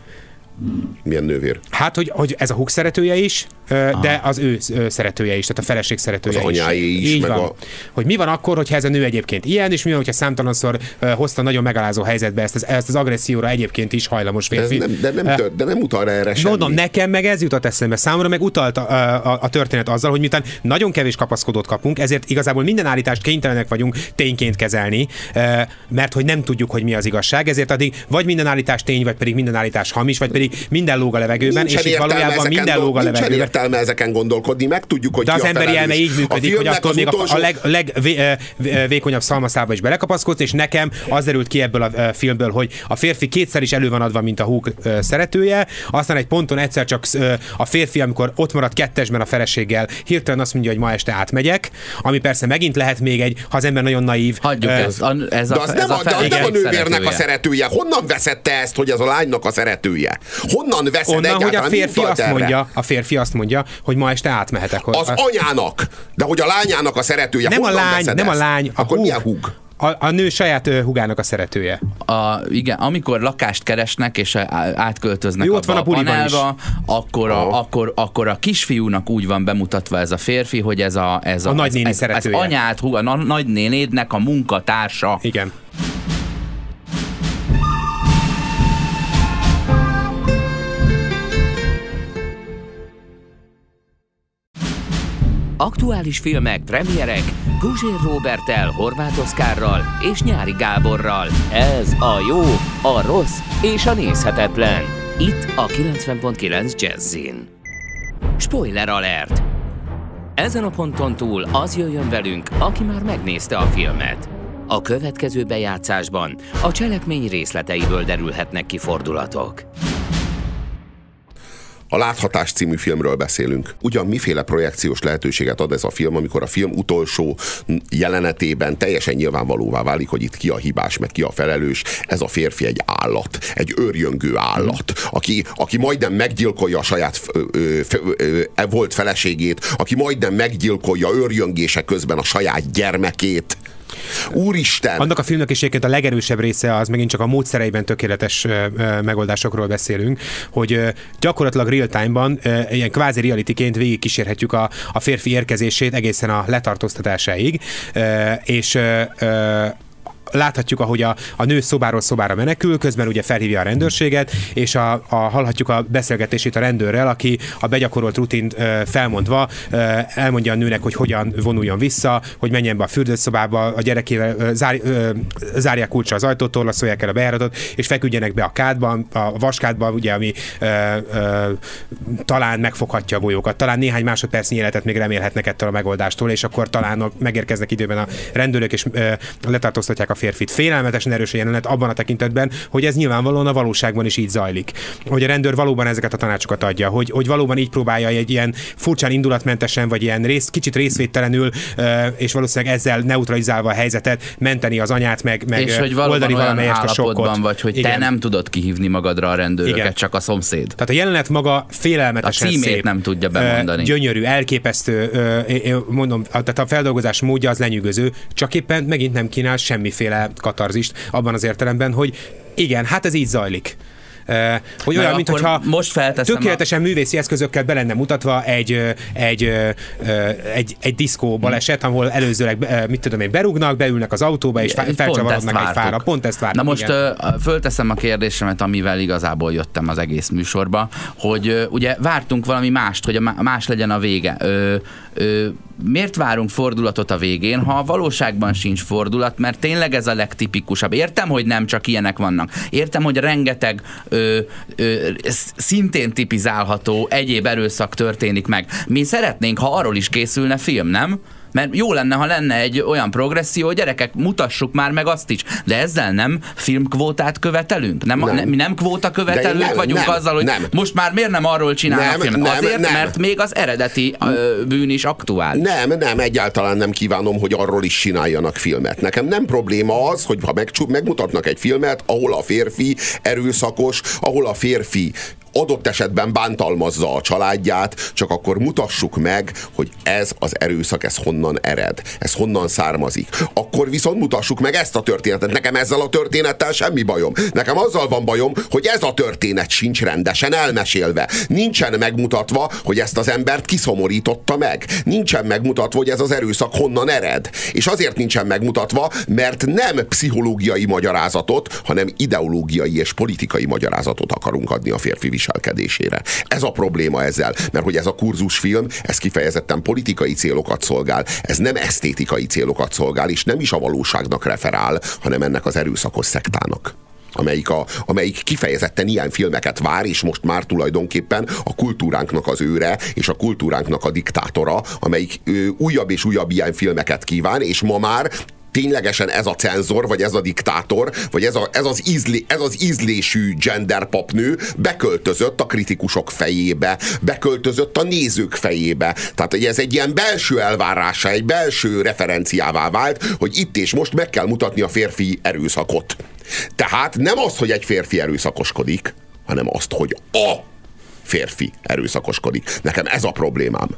Milyen nővér? Hát, hogy, hogy ez a húg szeretője is, ah. de az ő szeretője is, tehát a feleség szeretője az is. Az anyáé is. Így meg van. A... Hogy mi van akkor, hogyha ez a nő egyébként ilyen, és mi van, hogyha számtalanszor uh, hozta nagyon megalázó helyzetbe ezt az, ezt az agresszióra egyébként is hajlamos férfi. De nem, de nem, tör, de nem utal erre semmi. Mondom, nekem meg ez jutott eszembe. Számomra meg utalt a, a, a történet azzal, hogy miután nagyon kevés kapaszkodót kapunk, ezért igazából minden állítást kénytelenek vagyunk tényként kezelni, uh, mert hogy nem tudjuk, hogy mi az igazság, ezért addig vagy minden állítás tény, vagy pedig minden állítás hamis, vagy pedig minden lóg a levegőben, nincsen és itt valójában minden lóg a levegőben. Nincsen értelme ezeken gondolkodni, meg tudjuk, hogy de ki az a emberi elme így működik, hogy attól még utolsó... a legvékonyabb leg, szalmaszába is belekapaszkodsz, és nekem az derült ki ebből a filmből, hogy a férfi kétszer is elő van adva, mint a húg szeretője, aztán egy ponton egyszer csak a férfi, amikor ott marad kettesben a feleséggel, hirtelen azt mondja, hogy ma este átmegyek, ami persze megint lehet még egy, ha az ember nagyon naív. Hagyjuk uh, ez, a, ez a, de az ez nem a, a, fel, nem a nővérnek szeretője. A szeretője. Honnan veszette ezt, hogy ez a lánynak a szeretője? Honnan veszed onnan, egyáltalán? Hogy a férfi azt mondja, a férfi azt mondja, hogy ma este átmehetek. Az a... anyának, de hogy a lányának a szeretője, nem a lány, nem a lány, a akkor húg. milyen húg? A, a nő saját uh, húgának a szeretője. A, igen, amikor lakást keresnek és átköltöznek Jó, abba a, a panelba, akkor a, akkor, akkor a kisfiúnak úgy van bemutatva ez a férfi, hogy ez a, ez a, a nagynéni ez, szeretője. Ez anyát, húga, a nagynénédnek a munkatársa. Igen. Aktuális filmek, premierek, Guzsér Róberttel, Horváth Oszkárral és Nyári Gáborral. Ez a jó, a rossz és a nézhetetlen. Itt a kilencven pont kilenc Jazzin. Spoiler alert! Ezen a ponton túl az jöjjön velünk, aki már megnézte a filmet. A következő bejátszásban a cselekmény részleteiből derülhetnek ki fordulatok. A Láthatás című filmről beszélünk. Ugyan miféle projekciós lehetőséget ad ez a film, amikor a film utolsó jelenetében teljesen nyilvánvalóvá válik, hogy itt ki a hibás, meg ki a felelős. Ez a férfi egy állat, egy őrjöngő állat, aki, aki majdnem meggyilkolja a saját ö, ö, ö, ö, volt feleségét, aki majdnem meggyilkolja őrjöngése közben a saját gyermekét. Úristen! Annak a filmnek is egyébként a legerősebb része az, megint csak a módszereiben tökéletes uh, megoldásokról beszélünk, hogy uh, gyakorlatilag real-time-ban uh, ilyen kvázi realityként végig kísérhetjük a, a férfi érkezését egészen a letartóztatásáig, uh, és uh, uh, láthatjuk, ahogy a, a nő szobáról szobára menekül, közben ugye felhívja a rendőrséget, és a, a, hallhatjuk a beszélgetését a rendőrrel, aki a begyakorolt rutint ö, felmondva ö, elmondja a nőnek, hogy hogyan vonuljon vissza, hogy menjen be a fürdőszobába, a gyerekével ö, zár, ö, zárják kulcsra az ajtót, torlaszolják el a bejáratot, és feküdjenek be a kádba, a vaskádba, ugye, ami ö, ö, talán megfoghatja a bolyókat, talán néhány másodpercnyi életet még remélhetnek ettől a megoldástól, és akkor talán megérkeznek időben a rendőrök, és ö, letartóztatják a férfit. Félelmetesen erős a jelenet abban a tekintetben, hogy ez nyilvánvalóan a valóságban is így zajlik. Hogy a rendőr valóban ezeket a tanácsokat adja, hogy, hogy valóban így próbálja egy ilyen furcsán indulatmentesen, vagy ilyen rész, kicsit részvédtelenül, és valószínűleg ezzel neutralizálva a helyzetet menteni az anyát, meg, meg és hogy valóban olyan állapotban vagy, hogy igen. te nem tudod kihívni magadra a rendőröket, igen. csak a szomszéd. Tehát a jelenet maga félelmetesen a címét szép, nem tudja bemondani. Gyönyörű, elképesztő, mondom, tehát a feldolgozás módja az lenyűgöző, csak éppen megint nem kínál semmiféle katarzist abban az értelemben, hogy igen, hát ez így zajlik. Uh, hogy olyan, mintha tökéletesen a... művészi eszközökkel be lenne mutatva egy, egy, egy, egy diszkó baleset, hmm. ahol előzőleg, mit tudom én, berúgnak, beülnek az autóba, és felcsavarodnak egy fára. Pont ezt vártuk. Na most uh, fölteszem a kérdésemet, amivel igazából jöttem az egész műsorba, hogy uh, ugye vártunk valami mást, hogy a más legyen a vége. Uh, uh, miért várunk fordulatot a végén, ha a valóságban sincs fordulat, mert tényleg ez a legtipikusabb. Értem, hogy nem csak ilyenek vannak. Értem, hogy rengeteg ö, ö, szintén tipizálható egyéb erőszak történik meg. Mi szeretnénk, ha arról is készülne film, nem? Mert jó lenne, ha lenne egy olyan progresszió, hogy gyerekek, mutassuk már meg azt is. De ezzel nem filmkvótát követelünk? Nem, nem. Ne, mi nem kvóta követelők nem, vagyunk nem, azzal, hogy nem. most már miért nem arról csinálnak nem, filmet? Nem, Azért, nem. mert még az eredeti ö, bűn is aktuális. Nem, nem, egyáltalán nem kívánom, hogy arról is csináljanak filmet. Nekem nem probléma az, hogy ha meg, megmutatnak egy filmet, ahol a férfi erőszakos, ahol a férfi adott esetben bántalmazza a családját, csak akkor mutassuk meg, hogy ez az erőszak, ez honnan ered, ez honnan származik. Akkor viszont mutassuk meg ezt a történetet. Nekem ezzel a történettel semmi bajom. Nekem azzal van bajom, hogy ez a történet sincs rendesen elmesélve. Nincsen megmutatva, hogy ezt az embert kiszomorította meg. Nincsen megmutatva, hogy ez az erőszak honnan ered. És azért nincsen megmutatva, mert nem pszichológiai magyarázatot, hanem ideológiai és politikai magyarázatot akarunk adni a férfi viselkedésére. Ez a probléma ezzel, mert hogy ez a kurzusfilm, ez kifejezetten politikai célokat szolgál, ez nem esztétikai célokat szolgál, és nem is a valóságnak referál, hanem ennek az erőszakos szektának. Amelyik, a, amelyik kifejezetten ilyen filmeket vár, és most már tulajdonképpen a kultúránknak az őre, és a kultúránknak a diktátora, amelyik ő, újabb és újabb ilyen filmeket kíván, és ma már ténylegesen ez a cenzor, vagy ez a diktátor, vagy ez, a, ez, az, ízlé, ez az ízlésű genderpapnő beköltözött a kritikusok fejébe, beköltözött a nézők fejébe. Tehát ez egy ilyen belső elvárása, egy belső referenciává vált, hogy itt és most meg kell mutatni a férfi erőszakot. Tehát nem azt, hogy egy férfi erőszakoskodik, hanem azt, hogy a férfi erőszakoskodik. Nekem ez a problémám.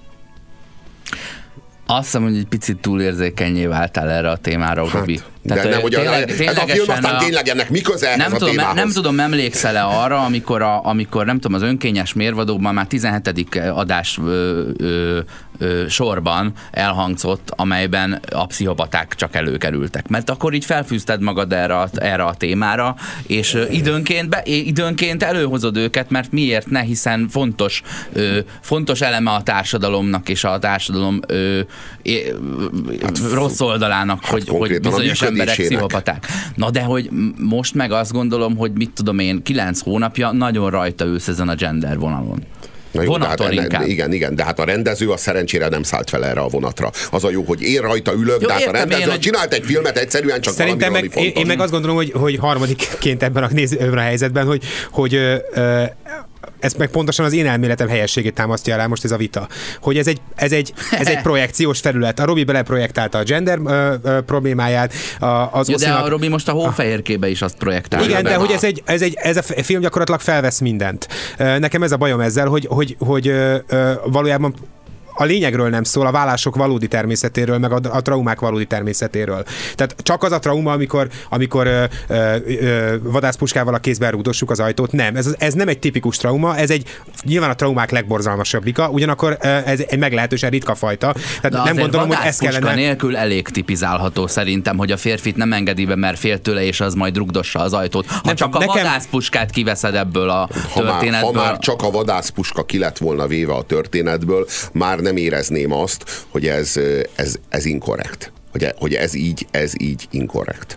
Azt hiszem, hogy egy picit túlérzékenyé váltál erre a témára, hát, Robi. Tehát, de nem, hogy tényleg, a, ez a film aztán a, tényleg ennek mi köze nem a tudom, témához? Nem tudom, emlékszel-e arra, amikor, a, amikor nem tudom, az önkényes mérvadóban már tizenhetedik adás ö, ö, ö, sorban elhangzott, amelyben a pszichopaták csak előkerültek. Mert akkor így felfűzted magad erre a, erre a témára, és ö, időnként, be, időnként előhozod őket, mert miért ne, hiszen fontos, ö, fontos eleme a társadalomnak és a társadalom ö, é, hát, rossz oldalának, hát, hogy, hogy bizonyos emberek pszichopaták. Na de hogy most meg azt gondolom, hogy mit tudom én, kilenc hónapja nagyon rajta ülsz ezen a gender vonalon. Na jó, hát enne, igen, igen, de hát a rendező a szerencsére nem szállt fel erre a vonatra. Az a jó, hogy én rajta ülök, jó, de hát a rendező én, csinált egy filmet egyszerűen csak szerintem valami, meg, valami én, én meg azt gondolom, hogy, hogy harmadikként ebben a, néz, ebben a helyzetben, hogy, hogy ö, ö, ez meg pontosan az én elméletem helyességét támasztja alá most ez a vita. Hogy ez egy, ez egy, ez egy projekciós felület. A Robi beleprojektálta a gender ö, ö, problémáját. A, az ja, de a Robi most a hófehérkébe is azt projektálja. Igen, de hogy ez, egy, ez, egy, ez a film gyakorlatilag felvesz mindent. Nekem ez a bajom ezzel, hogy, hogy, hogy ö, ö, valójában a lényegről nem szól, a vállások valódi természetéről, meg a, a traumák valódi természetéről. Tehát csak az a trauma, amikor, amikor ö, ö, ö, vadászpuskával a kézben rúdossuk az ajtót, nem. Ez, ez nem egy tipikus trauma, ez egy nyilván a traumák legborzalmasabbika, ugyanakkor ez egy meglehetősen ritka fajta. Tehát nem gondolom, hogy ez kellene... nélkül elég tipizálható szerintem, hogy a férfit nem engedi be, mert fél tőle, és az majd rugdossa az ajtót. Ha nem, csak a nekem... vadászpuskát kiveszed ebből a ha történetből... Már, ha már csak a vadászpuska ki lett volna véve a történetből, már nem érezném azt, hogy ez, ez, ez inkorrekt. Hogy, hogy ez így, ez így inkorrekt.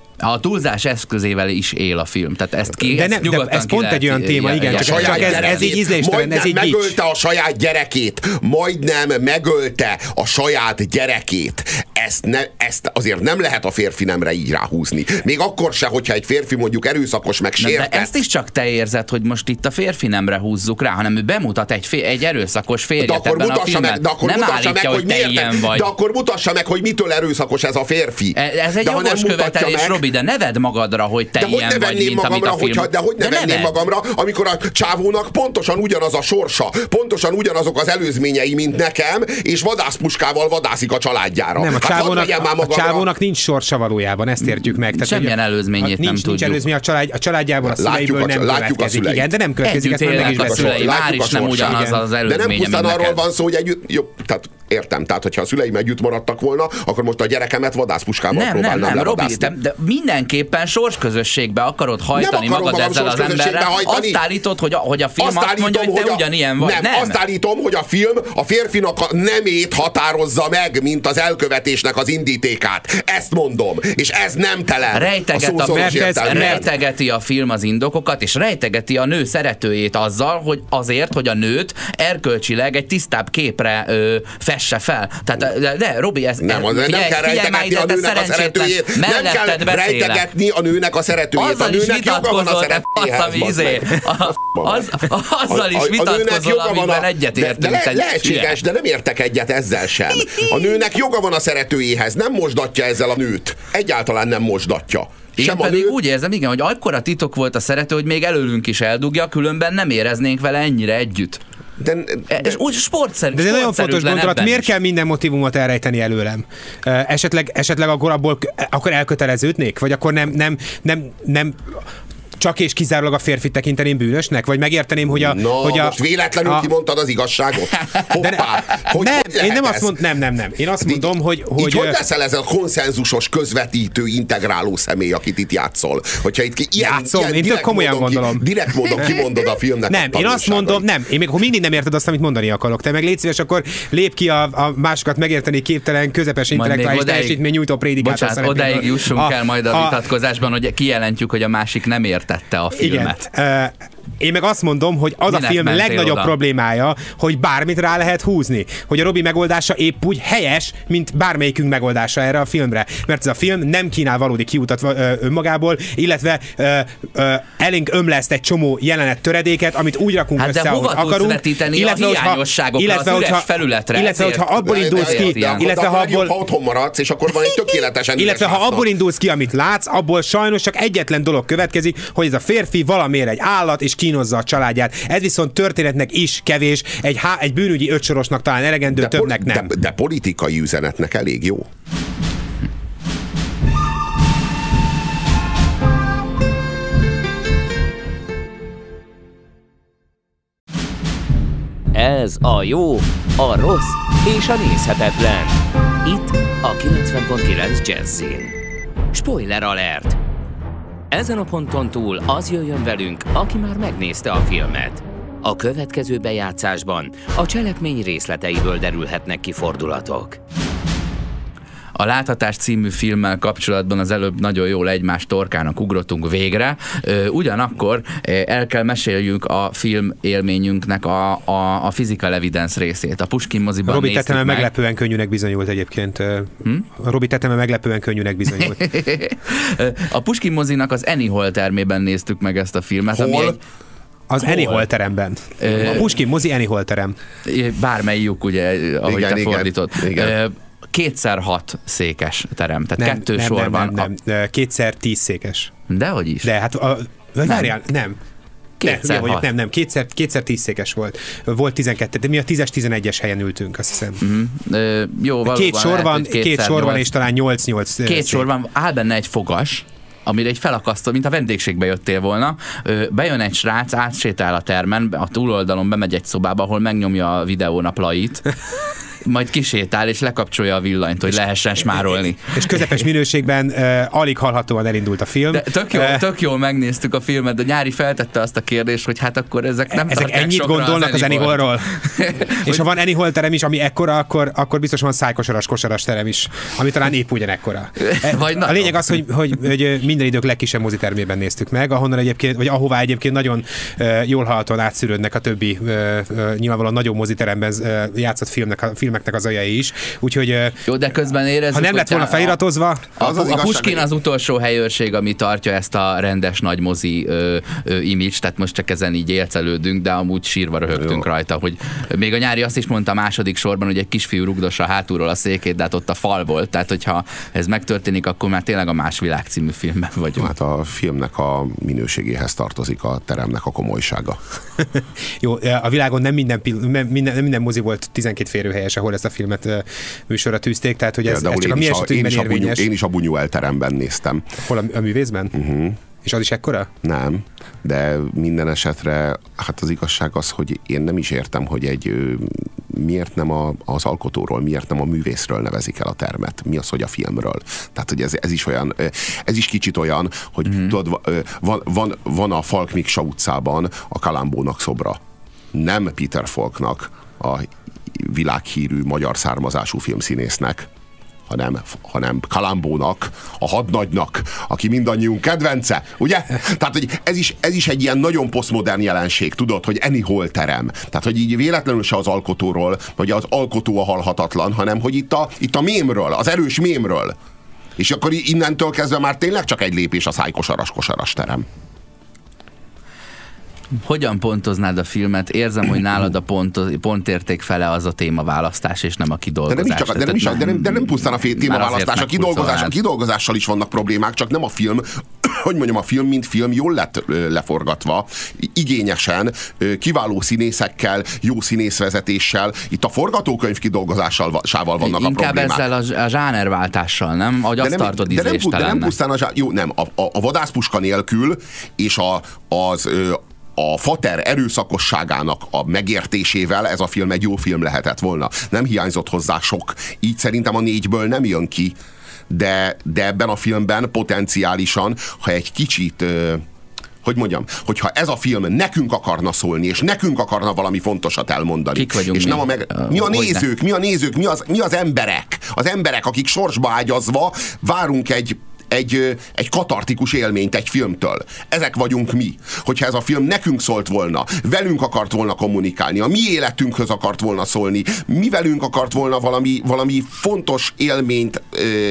A túlzás eszközével is él a film. Tehát ezt ki, de, ezt ne, de ez pont egy olyan téma, igen, csak, csak, csak ez, ez így ízléstelen, ez így megölte a saját gyerekét, majdnem megölte a saját gyerekét. Ezt, ne, ezt azért nem lehet a férfi nemre így ráhúzni. Még akkor se, hogyha egy férfi mondjuk erőszakos, meg sértett. De ezt is csak te érzed, hogy most itt a férfi nemre húzzuk rá, hanem ő bemutat egy, fél, egy erőszakos férjet ebben a filmben. Meg, de akkor nem mutassa meg, hogy, hogy ilyen vagy. De akkor mutassa meg, hogy mitől erőszakos ez a férfi. Ez egy jogos követelés, Robi, de ne vedd magadra, hogy te de ilyen hogy vagy, mint magamra, amit a film... Hogyha, de hogy ne de venném magamra, amikor a csávónak pontosan ugyanaz a sorsa, pontosan ugyanazok az előzményei, mint nekem, és vadászpuskával vadászik a családjára. Nem, a csávónak, hát, a csávónak nincs sorsa valójában, ezt értjük meg. Tehát, semmilyen előzményét nincs, nem nincs tudjuk. Nincs előzmény a, család, a családjából, a szüleiből nem következik. Igen, de nem következik, ezt meg is beszélni. Már is nem ugyanaz az előzménye, de nem pusztán arról van szó, hogy együtt... Jó, tehát értem, tehát hogyha a szüleim együtt maradtak volna, akkor most a gyerekemet vadászpuskával nem, próbálnám nem, nem, levadászni. Robi, de, de mindenképpen sorsközösségbe akarod hajtani magad ezzel az emberrel. Azt állítod, hogy a, hogy a film azt, azt mondja, hogy te hogy a, ugyanilyen vagy. Nem, nem, azt állítom, hogy a film a férfinak a nemét határozza meg, mint az elkövetésnek az indítékát. Ezt mondom. És ez nem telen. Rejteget a, a rejtegeti a film az indokokat, és rejtegeti a nő szeretőjét azzal, hogy azért, hogy a nőt erkölcsileg egy tisztább képre ö, fesse fel. Tehát, de, de Robi, ez nem, ez, figyelj, nem kell rejtegetni a nőnek a szeretőjét. Nem kell rejtegetni a nőnek a szeretőjét. Azzal a nőnek joga van a szeretőjéhez. Az, azzal is vitatkozol, amiben egyetértünk. De lehetséges, de nem értek egyet ezzel sem. A nőnek joga van a szeretőjéhez, nem mosdatja ezzel a nőt. Egyáltalán nem mosdatja. Én sem pedig nő... úgy érzem, igen, hogy akkora titok volt a szerető, hogy még előlünk is eldugja, különben nem éreznénk vele ennyire együtt. De, de, és úgy sportszerű. De ez egy nagyon fontos gondolat, miért is kell minden motivumot elrejteni előlem? Uh, esetleg, esetleg akkor abból akkor elköteleződnék? Vagy akkor nem, nem, nem, nem csak és kizárólag a férfit tekinteném bűnösnek? Vagy megérteném, hogy a... No, hogy a most véletlenül a... kimondtad az igazságot? Hoppá! Ne, hogy, nem, hogy én nem azt mondom, nem, nem, nem. Én azt így, mondom, hogy... Hogy, így hogy leszel ez a konszenzusos, közvetítő, integráló személy, akit itt játszol? Hogyha itt ilyen, játszom, ilyen én tök komolyan gondolom. Ki, direkt módon kimondod a filmnek. Nem, én azt mondom, nem. Én még mindig nem érted azt, amit mondani akarok. Te meg légy szíves, akkor lép ki a, a másokat megérteni képtelen, közepes intellektuális teljesítmény nyújtó prédikátor. Bocsánat, odáig jussunk el majd a vitatkozásban, hogy kijelentjük, hogy a másik nem értette a filmet. Uh, én meg azt mondom, hogy az Minek a film legnagyobb oda? problémája, hogy bármit rá lehet húzni. Hogy a Robi megoldása épp úgy helyes, mint bármelyikünk megoldása erre a filmre. Mert ez a film nem kínál valódi kiutat ö, önmagából, illetve ö, ö, elénk ömleszt egy csomó jelenet töredéket, amit úgy rakunk hát össze, ahogy akarunk. Vetíteni illetve, a hiányosságokra, illetve, az üres hogyha, felületre. Illetve, hogyha abból de, indulsz ki, de, illetve ha abból... Ha otthon maradsz, és akkor van egy tökéletesen illetve ha abból indulsz ki, amit látsz, abból sajnos csak egyetlen dolog következik, hogy ez a férfi valamiért egy állat, és kínozza a családját. Ez viszont történetnek is kevés, egy, há, egy bűnügyi ötsorosnak talán elegendő, de többnek nem. De, de politikai üzenetnek elég jó. Ez a jó, a rossz és a nézhetetlen. Itt a kilencven pont kilenc Jazzin. Spoiler alert! Ezen a ponton túl az jöjjön velünk, aki már megnézte a filmet. A következő bejátszásban a cselekmény részleteiből derülhetnek ki fordulatok. A Láthatás című filmmel kapcsolatban az előbb nagyon jól egymás torkának ugrottunk végre. Ugyanakkor el kell meséljünk a film élményünknek a, a, a physical evidence részét. A Puskin moziban Robi néztük teteme meg. meglepően könnyűnek bizonyult egyébként. Hm? Robi teteme meglepően könnyűnek bizonyult. A Puskin mozinak az Annie Hall termében néztük meg ezt a filmet. Hol? Ami egy Az Annie Hall teremben. A Puskin mozi Annie Hall terem. Bármelyik, ugye, ahogy igen, te igen, fordítod. Igen. Kétszer hat székes terem, tehát nem, kettő nem, sor nem, van. Nem, nem, kétszer tíz székes. Dehogy is. De hát, a, várjál, nem. Kétszer nem, nem, nem, kétszer, kétszer tízszékes volt. Volt tizenkettő, de mi a tízes tizenegyes helyen ültünk, azt hiszem. Mm-hmm. Ö, jó, valóban, két sor van, két sor van, és talán nyolc-nyolc. Két sor van, áll benne egy fogas, amire egy felakasztó, mint a vendégségbe jöttél volna. Bejön egy srác, átsétál a termen, a túloldalon bemegy egy szobába, ahol megnyomja a videón a play-t, majd kisétál és lekapcsolja a villanyt, hogy lehessen smárolni. És közepes minőségben uh, alig hallhatóan elindult a film. De tök, jól, tök jól megnéztük a filmet, de Nyári feltette azt a kérdést, hogy hát akkor ezek nem ezek ennyit gondolnak az Annie Hallról. És ha van Annie Hall terem is, ami ekkora, akkor, akkor biztos van szájkosaras, kosaras terem is, ami talán épp ugyanekkora. Vagy a lényeg az, hogy, hogy, hogy minden idők legkisebb mozitermében néztük meg, ahonnan egyébként, vagy ahová egyébként nagyon uh, jól hallhatóan átszűrődnek a többi uh, uh, nyilvánvalóan nagyobb moziteremben uh, játszott filmnek, a filmeknek az ajai is. Úgyhogy jó, de közben érezzük, ha nem lett volna feliratozva, a, az az a Puskin az utolsó helyőrség, ami tartja ezt a rendes nagy mozi ö, ö, image, tehát most csak ezen így élcelődünk, de amúgy sírva röhögtünk jó. rajta, hogy még a Nyári azt is mondta a második sorban, hogy egy kisfiú rugdossa hátulról a székét, de hát ott a fal volt, tehát hogyha ez megtörténik, akkor már tényleg a Más világ című filmben vagyunk. Hát a filmnek a minőségéhez tartozik a teremnek a komolysága. Jó, a világon nem minden, minden, nem minden mozi volt tizenkét férőhelyes, ahol ezt a filmet műsorra tűzték, tehát hogy ez, ja, ez csak a mi esetünkben érvényes. Én is a Bunyuel teremben néztem. Hol, a, a művészben? Uh-huh. És az is ekkora? Nem, de minden esetre hát az igazság az, hogy én nem is értem, hogy egy miért nem a, az alkotóról, miért nem a művészről nevezik el a termet. Mi az, hogy a filmről. Tehát, hogy ez, ez is olyan, ez is kicsit olyan, hogy mm-hmm. tudod, van, van, van a Falk Miksa utcában a Kalambónak szobra. Nem Peter Falknak, a világhírű magyar származású filmszínésznek, hanem, hanem Kalambónak, a hadnagynak, aki mindannyiunk kedvence, ugye? Tehát, hogy ez is, ez is egy ilyen nagyon posztmodern jelenség, tudod, hogy Annie Hall terem. Tehát, hogy így véletlenül se az alkotóról, vagy az alkotó a halhatatlan, hanem, hogy itt a, itt a mémről, az erős mémről. És akkor innentől kezdve már tényleg csak egy lépés a szájkosaras-kosaras terem. Hogyan pontoznád a filmet? Érzem, hogy nálad a pont, pontérték fele az a témaválasztás, és nem a kidolgozás. De nem, csak, de nem, is, de nem, de nem pusztán a témaválasztás, a kidolgozás, a kidolgozással is vannak problémák, csak nem a film, hogy mondjam, a film, mint film jól lett leforgatva, igényesen, kiváló színészekkel, jó színészvezetéssel. Itt a forgatókönyv kidolgozásával vannak Inkább a problémák. Inkább ezzel a, a zsánerváltással, nem? Ahogy azt tartod ízléstelennek. De nem pusztán a zsá... Jó, nem. A, a, a vadászpuska nélkül, és a, az... a fater erőszakosságának a megértésével ez a film egy jó film lehetett volna. Nem hiányzott hozzá sok. Így szerintem a négyből nem jön ki, de, de ebben a filmben potenciálisan, ha egy kicsit, hogy mondjam, hogyha ez a film nekünk akarna szólni, és nekünk akarna valami fontosat elmondani. Kik vagyunk és mi? Nem a meg, mi a nézők, mi a nézők, mi az, mi az emberek? Az emberek, akik sorsba ágyazva várunk egy Egy, egy katartikus élményt egy filmtől. Ezek vagyunk mi. Hogyha ez a film nekünk szólt volna, velünk akart volna kommunikálni, a mi életünkhöz akart volna szólni, mi velünk akart volna valami, valami fontos élményt ö,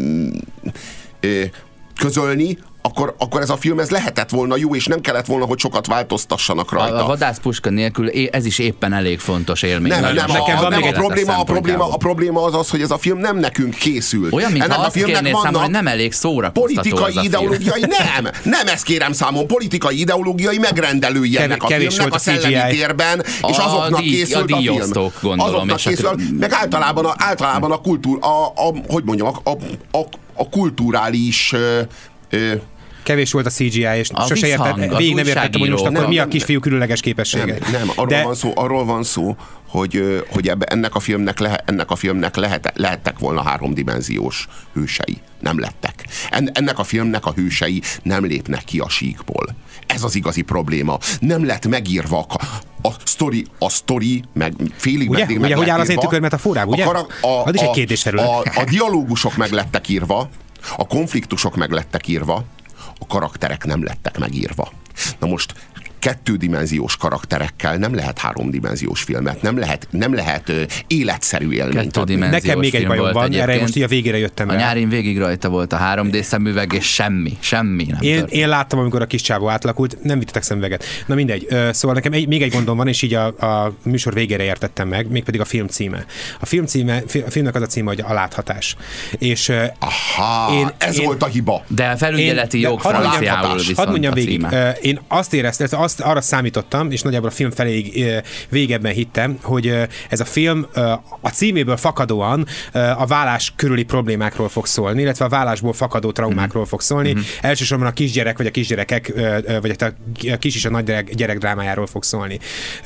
ö, közölni, Akkor, akkor ez a film ez lehetett volna jó, és nem kellett volna, hogy sokat változtassanak rajta. A, a vadászpuska nélkül ez is éppen elég fontos élmény. Nem, nem, a, a, nem a, probléma, a, probléma, a probléma az az, hogy ez a film nem nekünk készült. Olyan, mintha Ennek azt kérnél számon, hogy nem elég szórakoztató politikai, ideológiai, nem, nem ezt kérem számon, politikai, ideológiai megrendelői ennek a filmnek a szellemi térben, és azoknak készült a film. Azoknak készült, meg általában a, általában a kultúr, a, a, hogy mondjam, a, a, a kulturális Ö, kevés volt a cé gé í, és a sose értettem, végig nem értettem, hogy most akkor nem, mi a kisfiú különleges képessége. Nem, nem arról, De... van szó, arról van szó, hogy, hogy ebbe, ennek a filmnek, lehe, ennek a filmnek lehet, lehettek volna háromdimenziós hősei. Nem lettek. En, ennek a filmnek a hősei nem lépnek ki a síkból. Ez az igazi probléma. Nem lett megírva a, a sztori, a sztori, meg félig ugye? meddig ugye, meg hogy áll az én tükörmet a fórám, ugye? A, a, az is egy kérdésfelület. A, a, a dialógusok meg lettek írva, a konfliktusok meg lettek írva, a karakterek nem lettek megírva. Na most kettődimenziós karakterekkel nem lehet háromdimenziós filmet, nem lehet, nem lehet ö, életszerű élményt adni. Nekem még egy bajom van, erre most így a végére jöttem el. A Nyárin végig rajta volt a három dé szemüveg, és semmi, semmi nem én, én láttam, amikor a kis csávó átlakult, nem vittetek szemüveget. Na mindegy, szóval nekem egy, még egy gondom van, és így a, a műsor végére értettem meg, mégpedig a film címe. A film címe, a filmnek az a címe, hogy A láthatás. És Aha, én, ez én, volt a hiba. De a felügyeleti jog franciául viszont hadd mondjam végig, én azt éreztem, azt arra számítottam, és nagyjából a film feléig végebben hittem, hogy ez a film a címéből fakadóan a vállás körüli problémákról fog szólni, illetve a vállásból fakadó traumákról fog szólni. Mm-hmm. Elsősorban a kisgyerek, vagy a kisgyerekek, vagy a kis és a nagy gyerek, gyerek drámájáról fog szólni.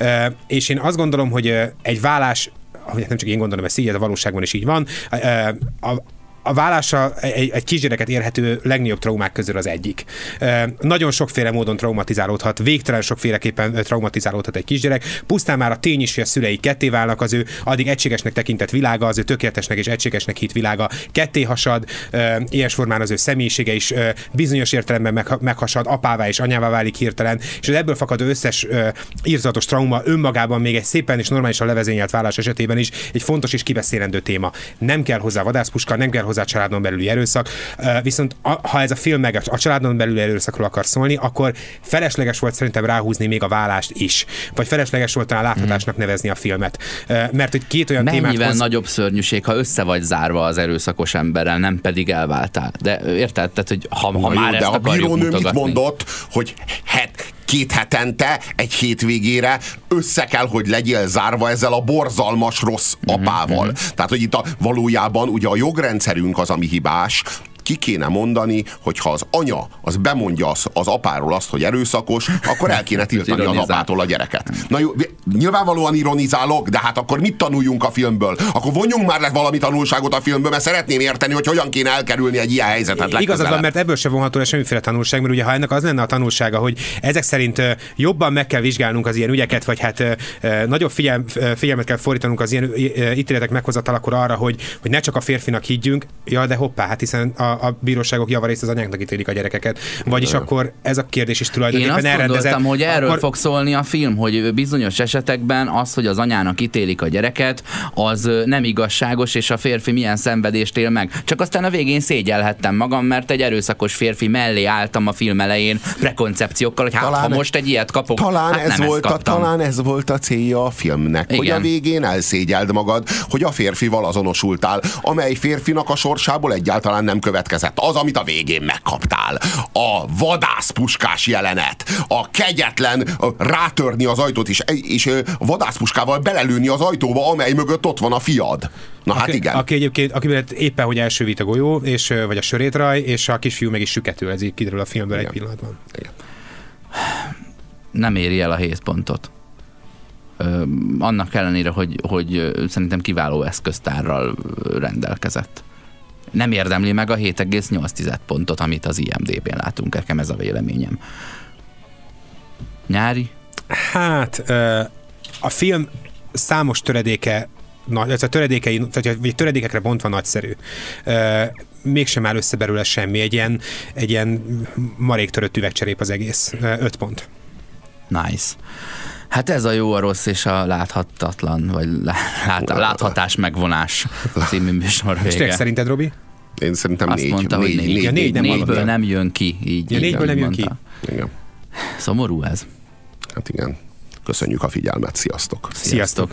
És én azt gondolom, hogy egy vállás, nem csak én gondolom, ez így, ez a valóságban is így van, a, a vállása egy, egy kisgyereket érhető legnagyobb traumák közül az egyik. E, nagyon sokféle módon traumatizálódhat, végtelen sokféleképpen traumatizálódhat egy kisgyerek. Pusztán már a tény is, hogy a szülei ketté válnak, az ő addig egységesnek tekintett világa, az ő tökéletesnek és egységesnek hitt világa ketté hasad, e, ilyes formán az ő személyisége is e, bizonyos értelemben meg, meghasad, apává és anyává válik hirtelen, és az ebből fakadó összes e, írzatos trauma önmagában még egy szépen és normálisan levezényelt vállás esetében is egy fontos és kibeszélendő téma. Nem kell hozzá vadászpuska, nem kell hozzá a családon belüli erőszak, viszont a, ha ez a film meg a családon belüli erőszakról akar szólni, akkor felesleges volt szerintem ráhúzni még a vállást is. Vagy felesleges volt talán láthatásnak nevezni a filmet. Mert hogy két olyan témát... Mennyivel hoz... nagyobb szörnyűség, ha össze vagy zárva az erőszakos emberrel, nem pedig elváltál. De érted? Tehát, hogy ha, ha jó, már de ezt a akarjuk bírónő mutogatni. mit mondott, hogy het, két hetente, egy hétvégére össze kell, hogy legyél zárva ezzel a borzalmas rossz apával. Mm-hmm. Tehát, hogy itt a, valójában ugye a jogrendszerünk az, ami hibás, ki kéne mondani, hogy ha az anya az bemondja az, az apáról azt, hogy erőszakos, akkor el kéne tiltani az apától a gyereket. Na jó, nyilvánvalóan ironizálok, de hát akkor mit tanuljunk a filmből? Akkor vonjunk már le valami tanulságot a filmből, mert szeretném érteni, hogy hogyan kéne elkerülni egy ilyen helyzetet. Igazad van, mert ebből sem vonható le semmiféle tanulság, mert ugye ha ennek az lenne a tanulsága, hogy ezek szerint jobban meg kell vizsgálnunk az ilyen ügyeket, vagy hát nagyobb figyel, figyelmet kell fordítanunk az ilyen ítéletek meghozatalakor arra, hogy, hogy ne csak a férfinak higgyünk, ja, de hoppá, hát hiszen a a bíróságok javarészt az anyáknak ítélik a gyerekeket. Vagyis de. Akkor ez a kérdés is tulajdonképpen elrendezett. Én azt gondoltam, hogy erről akkor... fog szólni a film, hogy bizonyos esetekben az, hogy az anyának ítélik a gyereket, az nem igazságos, és a férfi milyen szenvedést él meg. Csak aztán a végén szégyelhettem magam, mert egy erőszakos férfi mellé álltam a film elején prekoncepciókkal, hogy hát talán, ha most egy ilyet kapok, talán hát ez nem volt a, talán ez volt a célja a filmnek, igen. Hogy a végén elszégyeld magad, hogy a férfival azonosultál, amely férfinak a sorsából egyáltalán nem következik. Az, amit a végén megkaptál. A vadászpuskás jelenet. A kegyetlen rátörni az ajtót, és, és vadászpuskával belelőni az ajtóba, amely mögött ott van a fiad. Na hát aki, igen. Aki egyébként, aki éppen, hogy elsővít a golyó, és, vagy a sörétraj, és a kisfiú meg is süketül, ez így kiderül a filmből igen. Egy pillanatban. Igen. Nem éri el a hét pontot. Ö, annak ellenére, hogy, hogy szerintem kiváló eszköztárral rendelkezett. Nem érdemli meg a hét egész nyolc pontot, amit az I M D B-n látunk, nekem ez a véleményem. Nyári? Hát a film számos töredéke, a töredékei, vagy töredékekre bontva nagyszerű. Mégsem áll össze belőle semmi, egy ilyen, egy ilyen maréktörött üvegcserép az egész. Öt pont. Nice. Hát ez a jó, a rossz és a láthatatlan, vagy lát, láthatás megvonás című műsor vége. És szerinted, Robi? Én szerintem Azt négy. mondta, négy, hogy négy. négy, Ja, négy, négy négyből nem, nem jön ki. Így, ja, négyből nem jön mondta. ki. Igen. Szomorú ez. Hát igen. Köszönjük a figyelmet. Sziasztok. Sziasztok.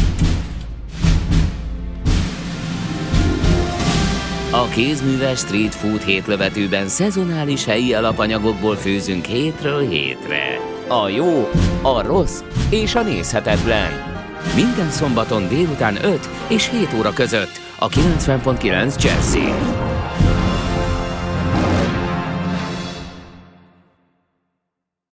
A kézműves street food hétlövetőben szezonális helyi alapanyagokból főzünk hétről hétre. A jó, a rossz és a nézhetetlen. Minden szombaton délután öt és hét óra között a kilencven pont kilenc Jazzin.